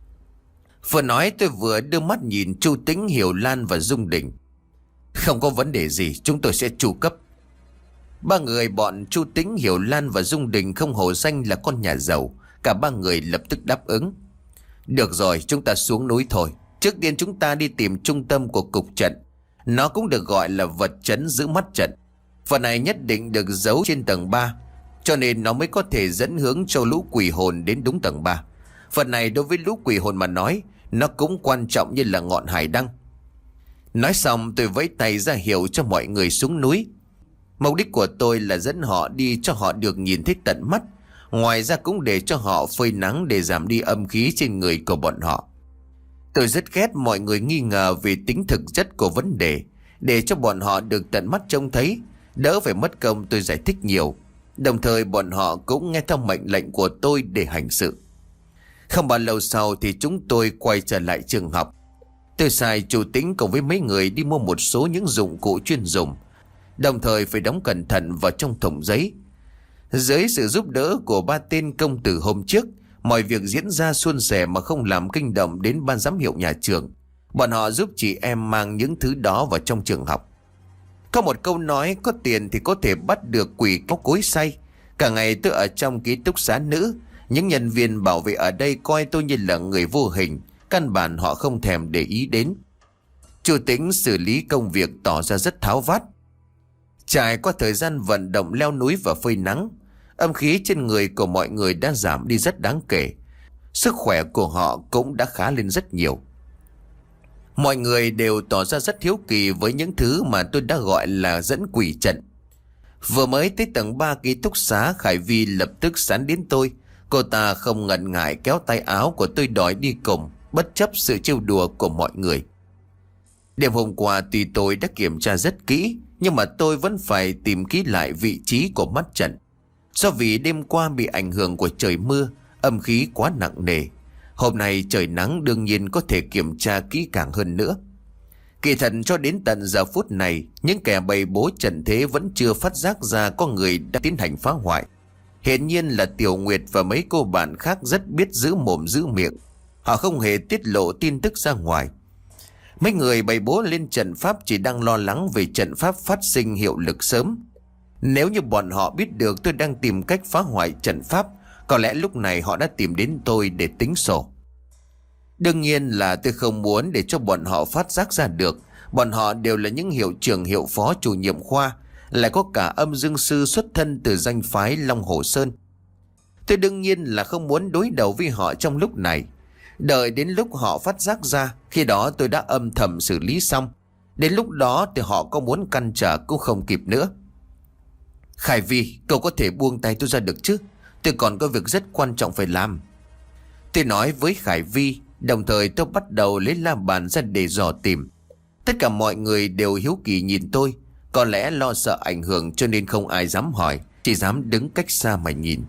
Vừa nói tôi vừa đưa mắt nhìn Chu Tĩnh, Hiểu Lan và Dung Đình. Không có vấn đề gì, chúng tôi sẽ chu cấp. Ba người bọn Chu Tĩnh, Hiểu Lan và Dung Đình không hổ danh là con nhà giàu. Cả ba người lập tức đáp ứng. Được rồi, chúng ta xuống núi thôi. Trước tiên chúng ta đi tìm trung tâm của cục trận. Nó cũng được gọi là vật trấn giữ mắt trận. Phần này nhất định được giấu trên tầng ba, cho nên nó mới có thể dẫn hướng cho lũ quỷ hồn đến đúng tầng ba. Phần này đối với lũ quỷ hồn mà nói, nó cũng quan trọng như là ngọn hải đăng. Nói xong tôi vẫy tay ra hiệu cho mọi người xuống núi. Mục đích của tôi là dẫn họ đi cho họ được nhìn thấy tận mắt. Ngoài ra cũng để cho họ phơi nắng để giảm đi âm khí trên người của bọn họ. Tôi rất ghét mọi người nghi ngờ về tính thực chất của vấn đề, để cho bọn họ được tận mắt trông thấy, đỡ phải mất công tôi giải thích nhiều. Đồng thời bọn họ cũng nghe theo mệnh lệnh của tôi để hành sự. Không bao lâu sau thì chúng tôi quay trở lại trường học. Tôi xài Chủ Tĩnh cùng với mấy người đi mua một số những dụng cụ chuyên dùng, đồng thời phải đóng cẩn thận vào trong thùng giấy. Dưới sự giúp đỡ của ba tên công tử hôm trước, mọi việc diễn ra suôn sẻ mà không làm kinh động đến ban giám hiệu nhà trường. Bọn họ giúp chị em mang những thứ đó vào trong trường học. Có một câu nói, có tiền thì có thể bắt được quỷ có cối xay. Cả ngày tôi ở trong ký túc xá nữ, những nhân viên bảo vệ ở đây coi tôi như là người vô hình, căn bản họ không thèm để ý đến. Chủ Tĩnh xử lý công việc tỏ ra rất tháo vát. Trải qua thời gian vận động leo núi và phơi nắng, âm khí trên người của mọi người đã giảm đi rất đáng kể. Sức khỏe của họ cũng đã khá lên rất nhiều. Mọi người đều tỏ ra rất hiếu kỳ với những thứ mà tôi đã gọi là dẫn quỷ trận. Vừa mới tới tầng ba ký túc xá, Khải Vi lập tức sán đến tôi. Cô ta không ngần ngại kéo tay áo của tôi đòi đi cùng, bất chấp sự trêu đùa của mọi người. Đêm hôm qua tuy tôi đã kiểm tra rất kỹ, nhưng mà tôi vẫn phải tìm kỹ lại vị trí của mắt trận. Do vì đêm qua bị ảnh hưởng của trời mưa, âm khí quá nặng nề. Hôm nay trời nắng đương nhiên có thể kiểm tra kỹ càng hơn nữa. Kỳ thật cho đến tận giờ phút này, những kẻ bày bố trận thế vẫn chưa phát giác ra có người đã tiến hành phá hoại. Hiển nhiên là Tiểu Nguyệt và mấy cô bạn khác rất biết giữ mồm giữ miệng. Họ không hề tiết lộ tin tức ra ngoài. Mấy người bày bố lên trận pháp chỉ đang lo lắng về trận pháp phát sinh hiệu lực sớm. Nếu như bọn họ biết được tôi đang tìm cách phá hoại trận pháp, có lẽ lúc này họ đã tìm đến tôi để tính sổ. Đương nhiên là tôi không muốn để cho bọn họ phát giác ra được. Bọn họ đều là những hiệu trưởng, hiệu phó, chủ nhiệm khoa, lại có cả âm dương sư xuất thân từ danh phái Long Hồ Sơn. Tôi đương nhiên là không muốn đối đầu với họ trong lúc này. Đợi đến lúc họ phát giác ra, khi đó tôi đã âm thầm xử lý xong. Đến lúc đó thì họ có muốn căn trở cũng không kịp nữa. Khải Vi, cậu có thể buông tay tôi ra được chứ? Tôi còn có việc rất quan trọng phải làm. Tôi nói với Khải Vi, đồng thời tôi bắt đầu lấy la bàn ra để dò tìm. Tất cả mọi người đều hiếu kỳ nhìn tôi. Có lẽ lo sợ ảnh hưởng cho nên không ai dám hỏi, chỉ dám đứng cách xa mà nhìn.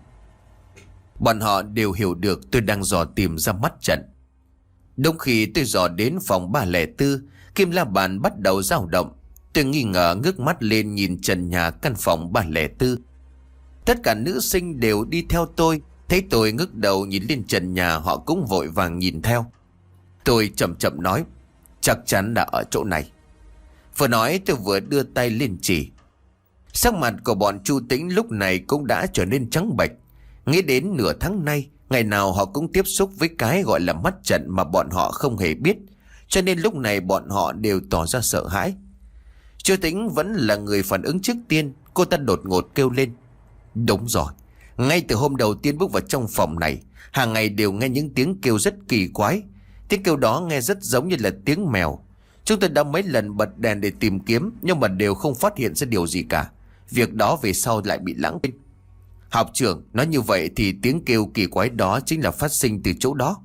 Bọn họ đều hiểu được tôi đang dò tìm ra mắt trận. Đúng khi tôi dò đến phòng ba không bốn, kim la bàn bắt đầu dao động. Tôi nghi ngờ ngước mắt lên nhìn trần nhà căn phòng ba không bốn. Tất cả nữ sinh đều đi theo tôi. Thấy tôi ngước đầu nhìn lên trần nhà, họ cũng vội vàng nhìn theo. Tôi chậm chậm nói, chắc chắn đã ở chỗ này. Vừa nói tôi vừa đưa tay lên chỉ. Sắc mặt của bọn Chu Tĩnh lúc này cũng đã trở nên trắng bệch. Nghĩ đến nửa tháng nay, ngày nào họ cũng tiếp xúc với cái gọi là mắt trận mà bọn họ không hề biết, cho nên lúc này bọn họ đều tỏ ra sợ hãi. Chu Tĩnh vẫn là người phản ứng trước tiên. Cô ta đột ngột kêu lên, đúng rồi, ngay từ hôm đầu tiên bước vào trong phòng này, hàng ngày đều nghe những tiếng kêu rất kỳ quái. Tiếng kêu đó nghe rất giống như là tiếng mèo. Chúng tôi đã mấy lần bật đèn để tìm kiếm, nhưng mà đều không phát hiện ra điều gì cả. Việc đó về sau lại bị lãng quên. Học trưởng nói như vậy thì tiếng kêu kỳ quái đó chính là phát sinh từ chỗ đó.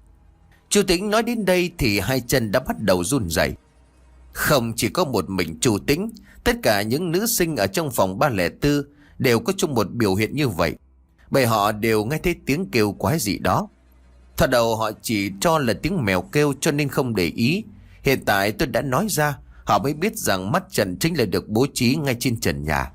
Chu Tĩnh nói đến đây thì hai chân đã bắt đầu run rẩy. Không chỉ có một mình Chu Tĩnh, tất cả những nữ sinh ở trong phòng ba không bốn đều có chung một biểu hiện như vậy. Bởi họ đều nghe thấy tiếng kêu quái dị đó. Thoạt đầu họ chỉ cho là tiếng mèo kêu cho nên không để ý. Hiện tại tôi đã nói ra, họ mới biết rằng mắt trận chính là được bố trí ngay trên trần nhà.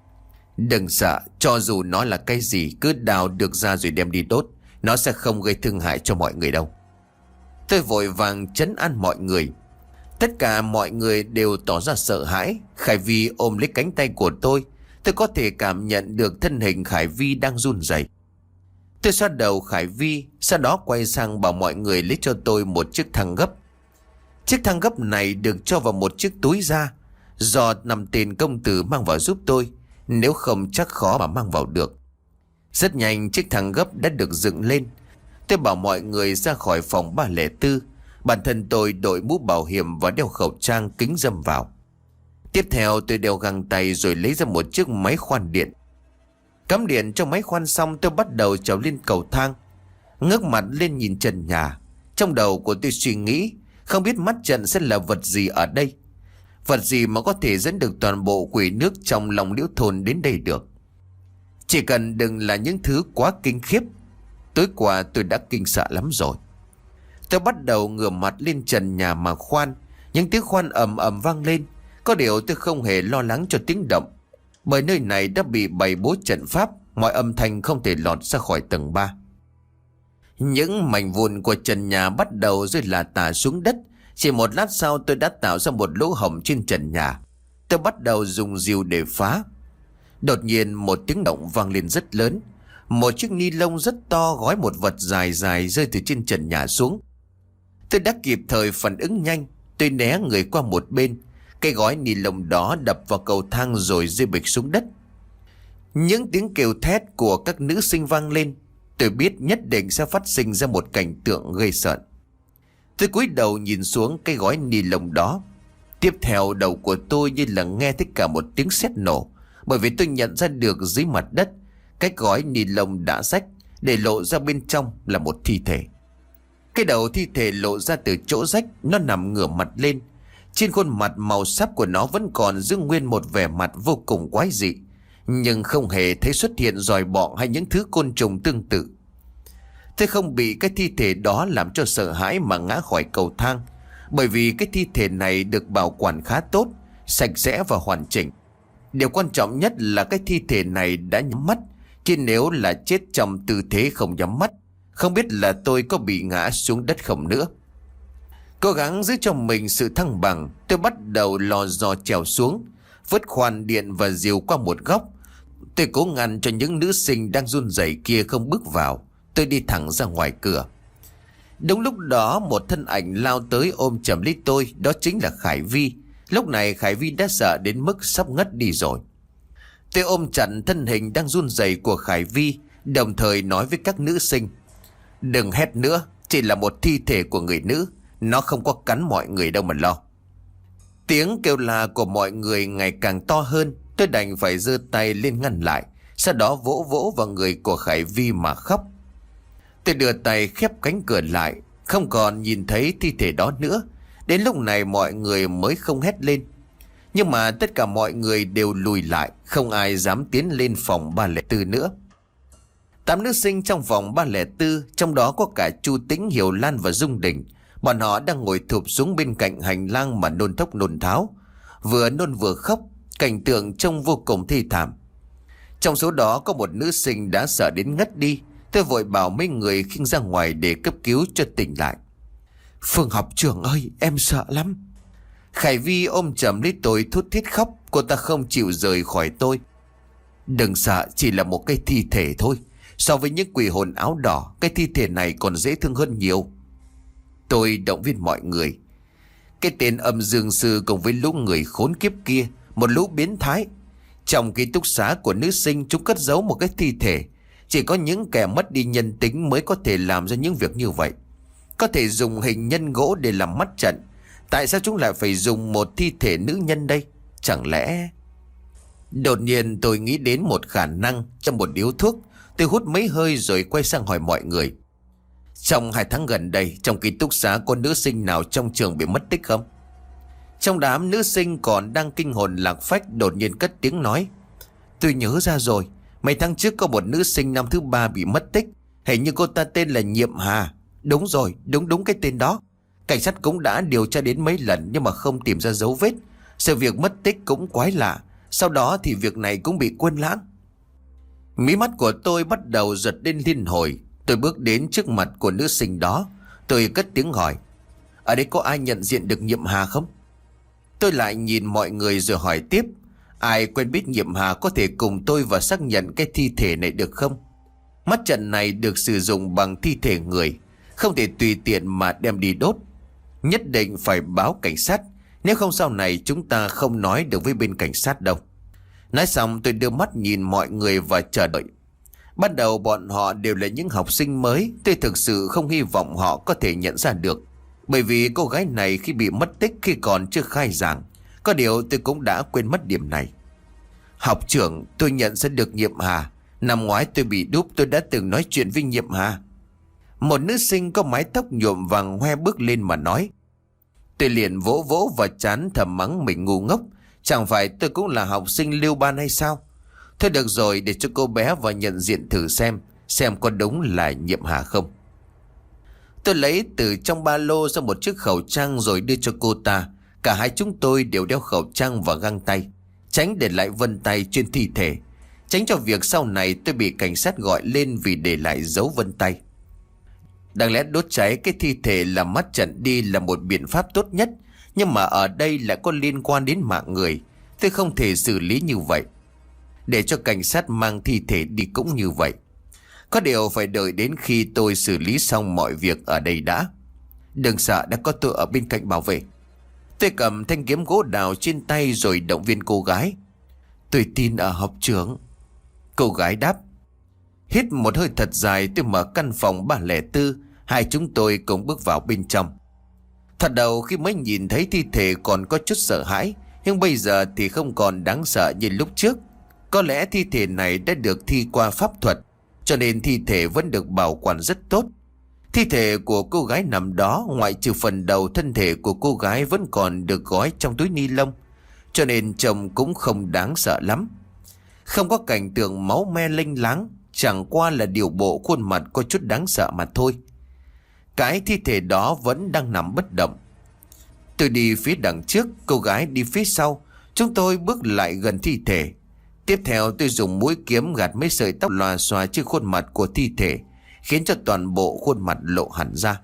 Đừng sợ, cho dù nó là cái gì, cứ đào được ra rồi đem đi đốt. Nó sẽ không gây thương hại cho mọi người đâu. Tôi vội vàng trấn an mọi người. Tất cả mọi người đều tỏ ra sợ hãi. Khải Vi ôm lấy cánh tay của tôi. Tôi có thể cảm nhận được thân hình Khải Vi đang run rẩy. Tôi xoa đầu Khải Vi, sau đó quay sang bảo mọi người lấy cho tôi một chiếc thang gấp. Chiếc thang gấp này được cho vào một chiếc túi da, do năm tên công tử mang vào giúp tôi, nếu không chắc khó mà mang vào được. Rất nhanh chiếc thang gấp đã được dựng lên. Tôi bảo mọi người ra khỏi phòng ba không bốn. Bản thân tôi đội mũ bảo hiểm và đeo khẩu trang kính râm vào. Tiếp theo tôi đeo găng tay rồi lấy ra một chiếc máy khoan điện. Cắm điện trong máy khoan xong, tôi bắt đầu trèo lên cầu thang. Ngước mặt lên nhìn trần nhà. Trong đầu của tôi suy nghĩ, không biết mắt trận sẽ là vật gì ở đây. Vật gì mà có thể dẫn được toàn bộ quỷ nước trong lòng Liễu thôn đến đây được. Chỉ cần đừng là những thứ quá kinh khiếp. Tối qua tôi đã kinh sợ lắm rồi. Tôi bắt đầu ngửa mặt lên trần nhà mà khoan. Những tiếng khoan ầm ầm vang lên. Có điều tôi không hề lo lắng cho tiếng động, bởi nơi này đã bị bày bố trận pháp. mọi âm thanh không thể lọt ra khỏi tầng ba. Những mảnh vụn của trần nhà bắt đầu rơi lả tả xuống đất. Chỉ một lát sau tôi đã tạo ra một lỗ hổng trên trần nhà. Tôi bắt đầu dùng rìu để phá. Đột nhiên một tiếng động vang lên rất lớn. Một chiếc ni lông rất to gói một vật dài dài rơi từ trên trần nhà xuống. Tôi đã kịp thời phản ứng nhanh. Tôi né người qua một bên. Cái gói ni lông đó đập vào cầu thang rồi rơi bịch xuống đất. Những tiếng kêu thét của các nữ sinh vang lên. Tôi biết nhất định sẽ phát sinh ra một cảnh tượng gây sợ. Tôi cúi đầu nhìn xuống cái gói ni lông đó. Tiếp theo đầu của tôi như là nghe thấy cả một tiếng sét nổ. Bởi vì tôi nhận ra được dưới mặt đất cái gói ni lông đã rách, để lộ ra bên trong là một thi thể. Cái đầu thi thể lộ ra từ chỗ rách. Nó nằm ngửa mặt lên. Trên khuôn mặt màu sắc của nó vẫn còn giữ nguyên một vẻ mặt vô cùng quái dị, nhưng không hề thấy xuất hiện giòi bọ hay những thứ côn trùng tương tự. Tôi không bị cái thi thể đó làm cho sợ hãi mà ngã khỏi cầu thang, bởi vì cái thi thể này được bảo quản khá tốt, sạch sẽ và hoàn chỉnh. Điều quan trọng nhất là cái thi thể này đã nhắm mắt, chứ nếu là chết trong tư thế không nhắm mắt, không biết là tôi có bị ngã xuống đất không nữa. Cố gắng giữ cho mình sự thăng bằng, tôi bắt đầu lò dò trèo xuống, vứt khoan điện và rìu qua một góc. Tôi cố ngăn cho những nữ sinh đang run rẩy kia không bước vào. Tôi đi thẳng ra ngoài cửa. Đúng lúc đó một thân ảnh lao tới ôm chầm lấy tôi. Đó chính là Khải Vi. Lúc này Khải Vi đã sợ đến mức sắp ngất đi rồi. Tôi ôm chặt thân hình đang run rẩy của Khải Vi, đồng thời nói với các nữ sinh: đừng hét nữa, chỉ là một thi thể của người nữ, nó không có cắn mọi người đâu mà lo. Tiếng kêu la của mọi người ngày càng to hơn. Tôi đành phải giơ tay lên ngăn lại, sau đó vỗ vỗ vào người của Khải Vi mà khóc. Tôi đưa tay khép cánh cửa lại, không còn nhìn thấy thi thể đó nữa. Đến lúc này mọi người mới không hét lên. Nhưng mà tất cả mọi người đều lùi lại, không ai dám tiến lên phòng ba không bốn nữa. Tám nữ sinh trong phòng ba không bốn, trong đó có cả Chu Tĩnh, Hiểu Lan và Dung Đình. Bọn họ đang ngồi thụp xuống bên cạnh hành lang mà nôn thốc nôn tháo, vừa nôn vừa khóc. Cảnh tượng trông vô cùng thê thảm. Trong số đó có một nữ sinh đã sợ đến ngất đi. Tôi vội bảo mấy người khiêng ra ngoài để cấp cứu cho tỉnh lại. Phương học trưởng ơi, em sợ lắm. Khải Vi ôm chầm lấy tôi thút thít khóc. Cô ta không chịu rời khỏi tôi. Đừng sợ, chỉ là một cái thi thể thôi. So với những quỷ hồn áo đỏ, cái thi thể này còn dễ thương hơn nhiều. Tôi động viên mọi người. Cái tên Âm Dương Sư cùng với lũ người khốn kiếp kia, một lũ biến thái. Trong ký túc xá của nữ sinh, chúng cất giấu một cái thi thể. Chỉ có những kẻ mất đi nhân tính mới có thể làm ra những việc như vậy. Có thể dùng hình nhân gỗ để làm mắt trận. Tại sao chúng lại phải dùng một thi thể nữ nhân đây? Chẳng lẽ... Đột nhiên tôi nghĩ đến một khả năng. Trong một điếu thuốc, tôi hút mấy hơi rồi quay sang hỏi mọi người. Trong hai tháng gần đây, trong ký túc xá có nữ sinh nào trong trường bị mất tích không? Trong đám nữ sinh còn đang kinh hồn lạc phách đột nhiên cất tiếng nói: tôi nhớ ra rồi, mấy tháng trước có một nữ sinh năm thứ ba bị mất tích. Hình như cô ta tên là Nhiệm Hà. Đúng rồi, đúng đúng cái tên đó. Cảnh sát cũng đã điều tra đến mấy lần nhưng mà không tìm ra dấu vết. Sự việc mất tích cũng quái lạ. Sau đó thì việc này cũng bị quên lãng. Mí mắt của tôi bắt đầu giật lên liên hồi. Tôi bước đến trước mặt của nữ sinh đó. Tôi cất tiếng hỏi: ở đây có ai nhận diện được Nhiệm Hà không? Tôi lại nhìn mọi người rồi hỏi tiếp: ai quen biết Nhiệm Hà có thể cùng tôi và xác nhận cái thi thể này được không? Mắt trận này được sử dụng bằng thi thể người, không thể tùy tiện mà đem đi đốt. Nhất định phải báo cảnh sát, nếu không sau này chúng ta không nói được với bên cảnh sát đâu. Nói xong tôi đưa mắt nhìn mọi người và chờ đợi. Ban đầu bọn họ đều là những học sinh mới. Tôi thực sự không hy vọng họ có thể nhận ra được, bởi vì cô gái này khi bị mất tích khi còn chưa khai giảng. Có điều tôi cũng đã quên mất điểm này. Học trưởng, tôi nhận ra được Nhiệm Hà. Năm ngoái tôi bị đúp, tôi đã từng nói chuyện với Nhiệm Hà. Một nữ sinh có mái tóc nhuộm vàng hoe bước lên mà nói. Tôi liền vỗ vỗ vào trán thầm mắng mình ngu ngốc. Chẳng phải tôi cũng là học sinh lưu ban hay sao? Thôi được rồi, để cho cô bé vào nhận diện thử xem, xem có đúng là Nhiệm Hà không. Tôi lấy từ trong ba lô ra một chiếc khẩu trang rồi đưa cho cô ta. Cả hai chúng tôi đều đeo khẩu trang và găng tay, tránh để lại vân tay trên thi thể. tránh cho việc sau này tôi bị cảnh sát gọi lên vì để lại dấu vân tay. Đáng lẽ đốt cháy cái thi thể làm mất trận đi là một biện pháp tốt nhất, nhưng mà ở đây lại có liên quan đến mạng người. Tôi không thể xử lý như vậy. Để cho cảnh sát mang thi thể đi cũng như vậy. Có điều phải đợi đến khi tôi xử lý xong mọi việc ở đây đã. Đừng sợ, đã có tôi ở bên cạnh bảo vệ. Tôi cầm thanh kiếm gỗ đào trên tay rồi động viên cô gái. Tôi tin ở học trưởng. Cô gái đáp. Hít một hơi thật dài, tôi mở căn phòng ba không bốn. Hai chúng tôi cùng bước vào bên trong. Thật đầu khi mới nhìn thấy thi thể còn có chút sợ hãi, nhưng bây giờ thì không còn đáng sợ như lúc trước. Có lẽ thi thể này đã được thi qua pháp thuật, cho nên thi thể vẫn được bảo quản rất tốt. Thi thể của cô gái nằm đó, ngoại trừ phần đầu thân thể của cô gái vẫn còn được gói trong túi ni lông, cho nên trông cũng không đáng sợ lắm. Không có cảnh tượng máu me lênh láng, chẳng qua là điều bộ khuôn mặt có chút đáng sợ mà thôi. Cái thi thể đó vẫn đang nằm bất động. Tôi đi phía đằng trước, cô gái đi phía sau. Chúng tôi bước lại gần thi thể. Tiếp theo tôi dùng mũi kiếm gạt mấy sợi tóc lòa xòa trên khuôn mặt của thi thể, khiến cho toàn bộ khuôn mặt lộ hẳn ra.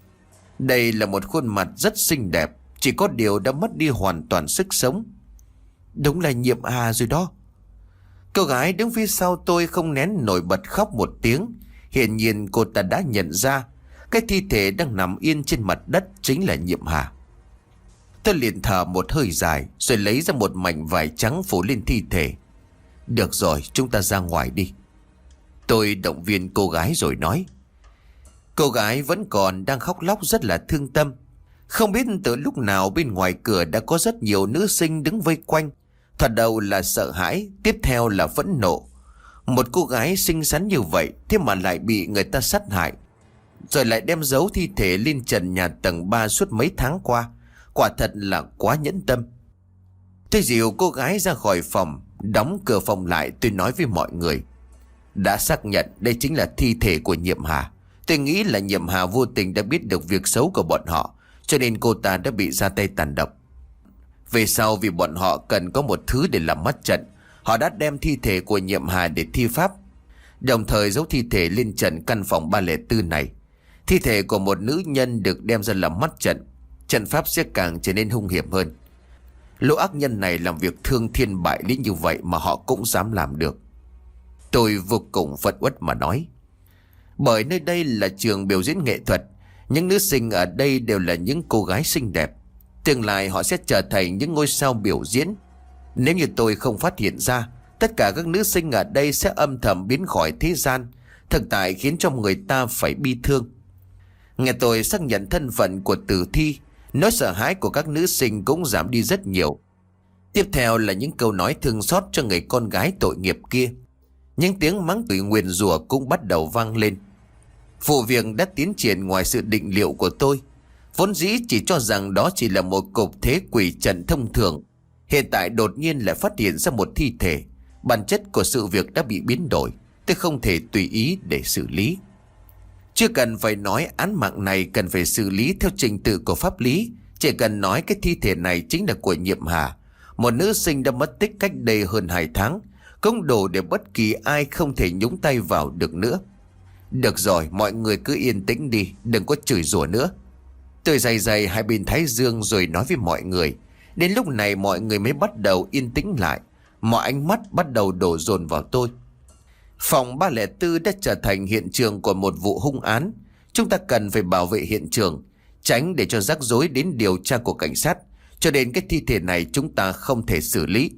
Đây là một khuôn mặt rất xinh đẹp, chỉ có điều đã mất đi hoàn toàn sức sống. Đúng là Nhiệm Hà rồi đó. Cô gái đứng phía sau tôi không nén nổi bật khóc một tiếng. Hiển nhiên cô ta đã nhận ra cái thi thể đang nằm yên trên mặt đất chính là Nhiệm Hà. Tôi liền thở một hơi dài rồi lấy ra một mảnh vải trắng phủ lên thi thể. Được rồi, chúng ta ra ngoài đi. Tôi động viên cô gái rồi nói. Cô gái vẫn còn đang khóc lóc rất là thương tâm. Không biết từ lúc nào bên ngoài cửa đã có rất nhiều nữ sinh đứng vây quanh. Thoạt đầu là sợ hãi, tiếp theo là phẫn nộ. Một cô gái xinh xắn như vậy, thế mà lại bị người ta sát hại, rồi lại đem giấu thi thể lên trần nhà tầng ba suốt mấy tháng qua. Quả thật là quá nhẫn tâm. Tôi dìu cô gái ra khỏi phòng, đóng cửa phòng lại. Tôi nói với mọi người. Đã xác nhận đây chính là thi thể của Nhiệm Hà. Tôi nghĩ là Nhiệm Hà vô tình đã biết được việc xấu của bọn họ, cho nên cô ta đã bị ra tay tàn độc. Về sau vì bọn họ cần có một thứ để làm mất trận, họ đã đem thi thể của Nhiệm Hà để thi pháp, đồng thời giấu thi thể lên trần căn phòng ba không bốn này. Thi thể của một nữ nhân được đem ra làm mất trận, trận pháp sẽ càng trở nên hung hiểm hơn. Lũ ác nhân này làm việc thương thiên bại lý như vậy mà họ cũng dám làm được. Tôi vô cùng phẫn uất mà nói. Bởi nơi đây là trường biểu diễn nghệ thuật, những nữ sinh ở đây đều là những cô gái xinh đẹp. Tương lai họ sẽ trở thành những ngôi sao biểu diễn. Nếu như tôi không phát hiện ra, tất cả các nữ sinh ở đây sẽ âm thầm biến khỏi thế gian, thực tại khiến cho người ta phải bi thương. Nghe tôi xác nhận thân phận của tử thi, nỗi sợ hãi của các nữ sinh cũng giảm đi rất nhiều. Tiếp theo là những câu nói thương xót cho người con gái tội nghiệp kia. Những tiếng mắng chửi nguyền rủa cũng bắt đầu vang lên. Vụ việc đã tiến triển ngoài sự định liệu của tôi. Vốn dĩ chỉ cho rằng đó chỉ là một cục thế quỷ trận thông thường, hiện tại đột nhiên lại phát hiện ra một thi thể. Bản chất của sự việc đã bị biến đổi. Tôi không thể tùy ý để xử lý. Chưa cần phải nói án mạng này cần phải xử lý theo trình tự của pháp lý. Chỉ cần nói cái thi thể này chính là của Nhiệm Hà, một nữ sinh đã mất tích cách đây hơn hai tháng, cũng đủ để bất kỳ ai không thể nhúng tay vào được nữa. Được rồi, mọi người cứ yên tĩnh đi, đừng có chửi rủa nữa. Tôi giày giày hai bên thái dương rồi nói với mọi người. Đến lúc này mọi người mới bắt đầu yên tĩnh lại. Mọi ánh mắt bắt đầu đổ dồn vào tôi. Phòng ba không bốn đã trở thành hiện trường của một vụ hung án. Chúng ta cần phải bảo vệ hiện trường, tránh để cho rắc rối đến điều tra của cảnh sát. Cho nên cái thi thể này chúng ta không thể xử lý.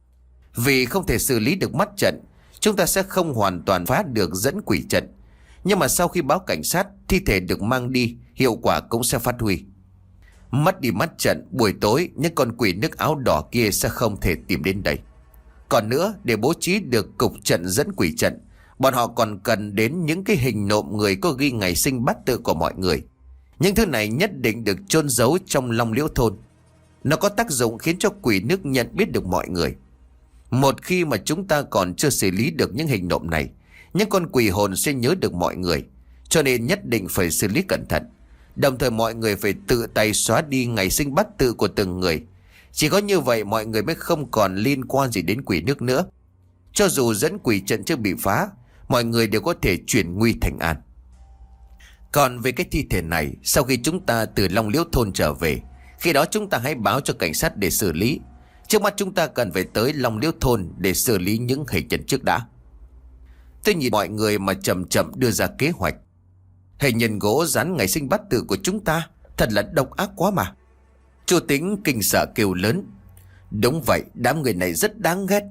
Vì không thể xử lý được mắt trận, chúng ta sẽ không hoàn toàn phá được dẫn quỷ trận. Nhưng mà sau khi báo cảnh sát, thi thể được mang đi, hiệu quả cũng sẽ phát huy. Mất đi mắt trận, buổi tối những con quỷ nước áo đỏ kia sẽ không thể tìm đến đây. Còn nữa, để bố trí được cục trận dẫn quỷ trận, bọn họ còn cần đến những cái hình nộm người có ghi ngày sinh bát tự của mọi người. Những thứ này nhất định được chôn giấu trong Long Liễu thôn. Nó có tác dụng khiến cho quỷ nước nhận biết được mọi người. Một khi mà chúng ta còn chưa xử lý được những hình nộm này, những con quỷ hồn sẽ nhớ được mọi người. Cho nên nhất định phải xử lý cẩn thận. Đồng thời mọi người phải tự tay xóa đi ngày sinh bát tự của từng người. Chỉ có như vậy mọi người mới không còn liên quan gì đến quỷ nước nữa. Cho dù dẫn quỷ trận chưa bị phá, mọi người đều có thể chuyển nguy thành an. Còn về cái thi thể này, sau khi chúng ta từ Long Liễu thôn trở về, khi đó chúng ta hãy báo cho cảnh sát để xử lý. Trước mắt chúng ta cần phải tới Long Liễu thôn để xử lý những hình nhân trước đã. Tôi nhìn mọi người mà chậm chậm đưa ra kế hoạch. Hình nhân gỗ dán ngày sinh bát tự của chúng ta thật là độc ác quá mà. Chu Tính kinh sợ kêu lớn. Đúng vậy, đám người này rất đáng ghét.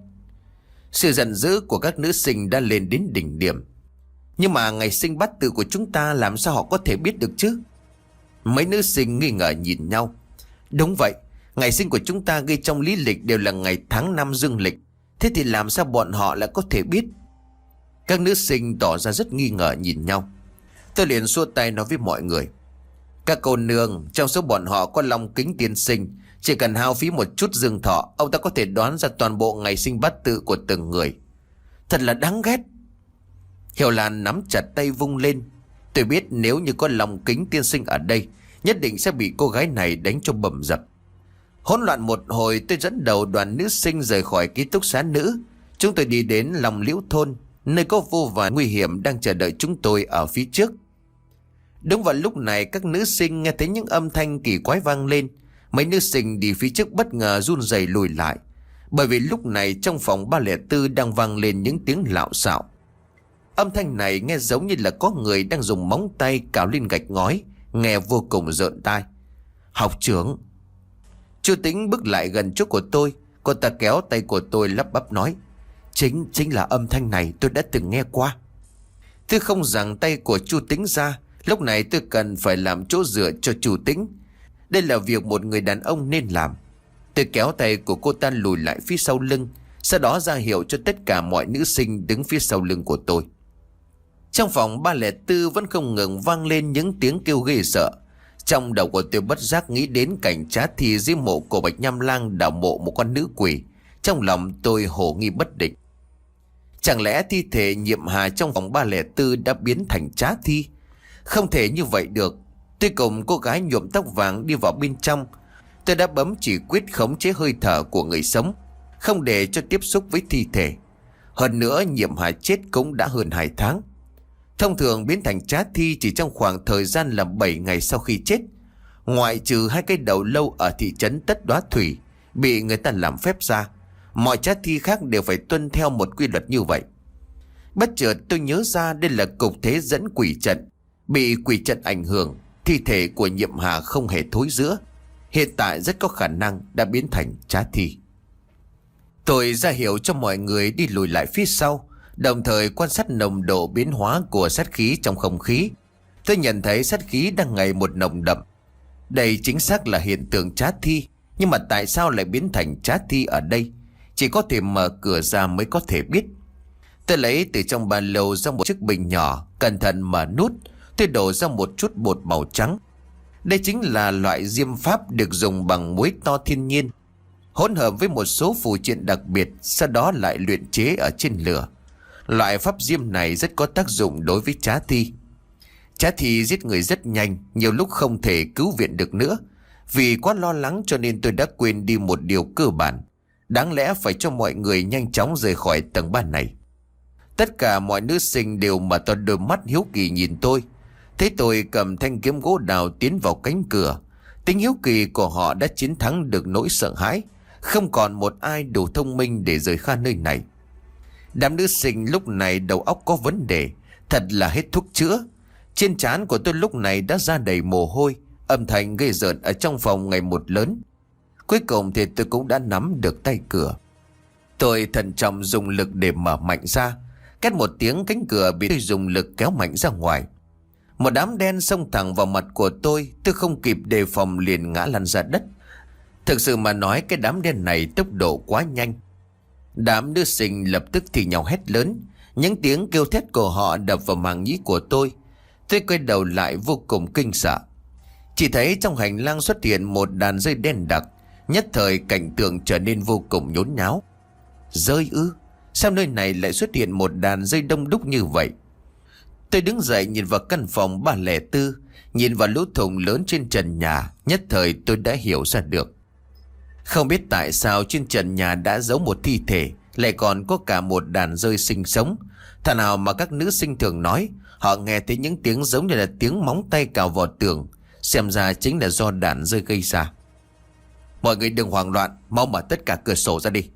Sự giận dữ của các nữ sinh đã lên đến đỉnh điểm. Nhưng mà ngày sinh bát tự của chúng ta làm sao họ có thể biết được chứ? Mấy nữ sinh nghi ngờ nhìn nhau. Đúng vậy, ngày sinh của chúng ta ghi trong lý lịch đều là ngày tháng năm dương lịch. Thế thì làm sao bọn họ lại có thể biết? Các nữ sinh tỏ ra rất nghi ngờ nhìn nhau. Tôi liền xua tay nói với mọi người. Các cô nương, trong số bọn họ có Long Kính tiên sinh. Chỉ cần hao phí một chút dương thọ, ông ta có thể đoán ra toàn bộ ngày sinh bát tự của từng người. Thật là đáng ghét. Hiểu Lan nắm chặt tay vung lên. Tôi biết nếu như có Long Kính tiên sinh ở đây, nhất định sẽ bị cô gái này đánh cho bầm dập. Hỗn loạn một hồi, tôi dẫn đầu đoàn nữ sinh rời khỏi ký túc xá nữ. Chúng tôi đi đến Long Liễu thôn, nơi có vô vàn nguy hiểm đang chờ đợi chúng tôi ở phía trước. Đúng vào lúc này, các nữ sinh nghe thấy những âm thanh kỳ quái vang lên. Mấy nữ sinh đi phía trước bất ngờ run rẩy lùi lại, bởi vì lúc này trong phòng ba không bốn đang vang lên những tiếng lạo xạo. Âm thanh này nghe giống như là có người đang dùng móng tay cào lên gạch ngói, nghe vô cùng rợn tai. Học trưởng. Chu Tính bước lại gần chỗ của tôi. Cô ta kéo tay của tôi lắp bắp nói. Chính, chính là âm thanh này, tôi đã từng nghe qua. Tôi không giằng tay của Chu Tính ra. Lúc này tôi cần phải làm chỗ dựa cho Chu Tính. Đây là việc một người đàn ông nên làm. Tôi kéo tay của cô ta lùi lại phía sau lưng, sau đó ra hiệu cho tất cả mọi nữ sinh đứng phía sau lưng của tôi. Trong phòng ba không bốn vẫn không ngừng vang lên những tiếng kêu ghê sợ. Trong đầu của tôi bất giác nghĩ đến cảnh Trá Thi dưới mộ của Bạch Nham Lang đào mộ một con nữ quỷ. Trong lòng tôi hồ nghi bất định. Chẳng lẽ thi thể Nhiệm Hà trong phòng ba không bốn đã biến thành Trá Thi? Không thể như vậy được. Tôi cùng cô gái nhuộm tóc vàng đi vào bên trong. Tôi đã bấm chỉ quyết khống chế hơi thở của người sống, không để cho tiếp xúc với thi thể. Hơn nữa Nhiệm Hà chết cũng đã hơn hai tháng. Thông thường biến thành Trá Thi chỉ trong khoảng thời gian là bảy ngày sau khi chết. Ngoại trừ hai cái đầu lâu ở thị trấn Tất Đóa Thủy bị người ta làm phép ra, mọi Trá Thi khác đều phải tuân theo một quy luật như vậy. Bất chợt tôi nhớ ra đây là cục thế dẫn quỷ trận. Bị quỷ trận ảnh hưởng, thi thể của Nhiệm Hà không hề thối rữa, hiện tại rất có khả năng đã biến thành Trá Thi. Tôi ra hiệu cho mọi người đi lùi lại phía sau, đồng thời quan sát nồng độ biến hóa của sát khí trong không khí. Tôi nhận thấy sát khí đang ngày một nồng đậm. Đây chính xác là hiện tượng Trá Thi, nhưng mà tại sao lại biến thành Trá Thi ở đây? Chỉ có thể mở cửa ra mới có thể biết. Tôi lấy từ trong ba lô ra một chiếc bình nhỏ, cẩn thận mở nút. Tôi đổ ra một chút bột màu trắng. Đây chính là loại diêm pháp được dùng bằng muối to thiên nhiên, hỗn hợp với một số phụ triện đặc biệt, sau đó lại luyện chế ở trên lửa. Loại pháp diêm này rất có tác dụng đối với Trá Thi. Trá Thi giết người rất nhanh, nhiều lúc không thể cứu viện được nữa. Vì quá lo lắng cho nên tôi đã quên đi một điều cơ bản. Đáng lẽ phải cho mọi người nhanh chóng rời khỏi tầng ba này. Tất cả mọi nữ sinh đều mở to đôi mắt hiếu kỳ nhìn tôi. Thấy tôi cầm thanh kiếm gỗ đào tiến vào cánh cửa, tính hiếu kỳ của họ đã chiến thắng được nỗi sợ hãi. Không còn một ai đủ thông minh để rời khỏi nơi này. Đám nữ sinh lúc này đầu óc có vấn đề, thật là hết thuốc chữa. Trên trán của tôi lúc này đã ra đầy mồ hôi, âm thanh ghê rợn ở trong phòng ngày một lớn. Cuối cùng thì tôi cũng đã nắm được tay cửa. Tôi thận trọng dùng lực để mở mạnh ra. Két một tiếng, cánh cửa bị tôi dùng lực kéo mạnh ra ngoài. Một đám đen xông thẳng vào mặt của tôi. Tôi không kịp đề phòng liền ngã lăn ra đất. Thực sự mà nói, cái đám đen này tốc độ quá nhanh. Đám nữ sinh lập tức thì nhau hét lớn. Những tiếng kêu thét của họ đập vào màng nhĩ của tôi. Tôi quay đầu lại vô cùng kinh sợ. Chỉ thấy trong hành lang xuất hiện một đàn dây đen đặc. Nhất thời cảnh tượng trở nên vô cùng nhốn nháo. Rơi ư? Sao nơi này lại xuất hiện một đàn dây đông đúc như vậy? Tôi đứng dậy nhìn vào căn phòng ba không bốn, nhìn vào lỗ thủng lớn trên trần nhà. Nhất thời tôi đã hiểu ra được. Không biết tại sao trên trần nhà đã giấu một thi thể, Lại còn có cả một đàn rơi sinh sống. Thà nào mà các nữ sinh thường nói họ nghe thấy những tiếng giống như là tiếng móng tay cào vào tường. Xem ra chính là do đàn rơi gây ra. Mọi người đừng hoảng loạn, mau mở tất cả cửa sổ ra đi.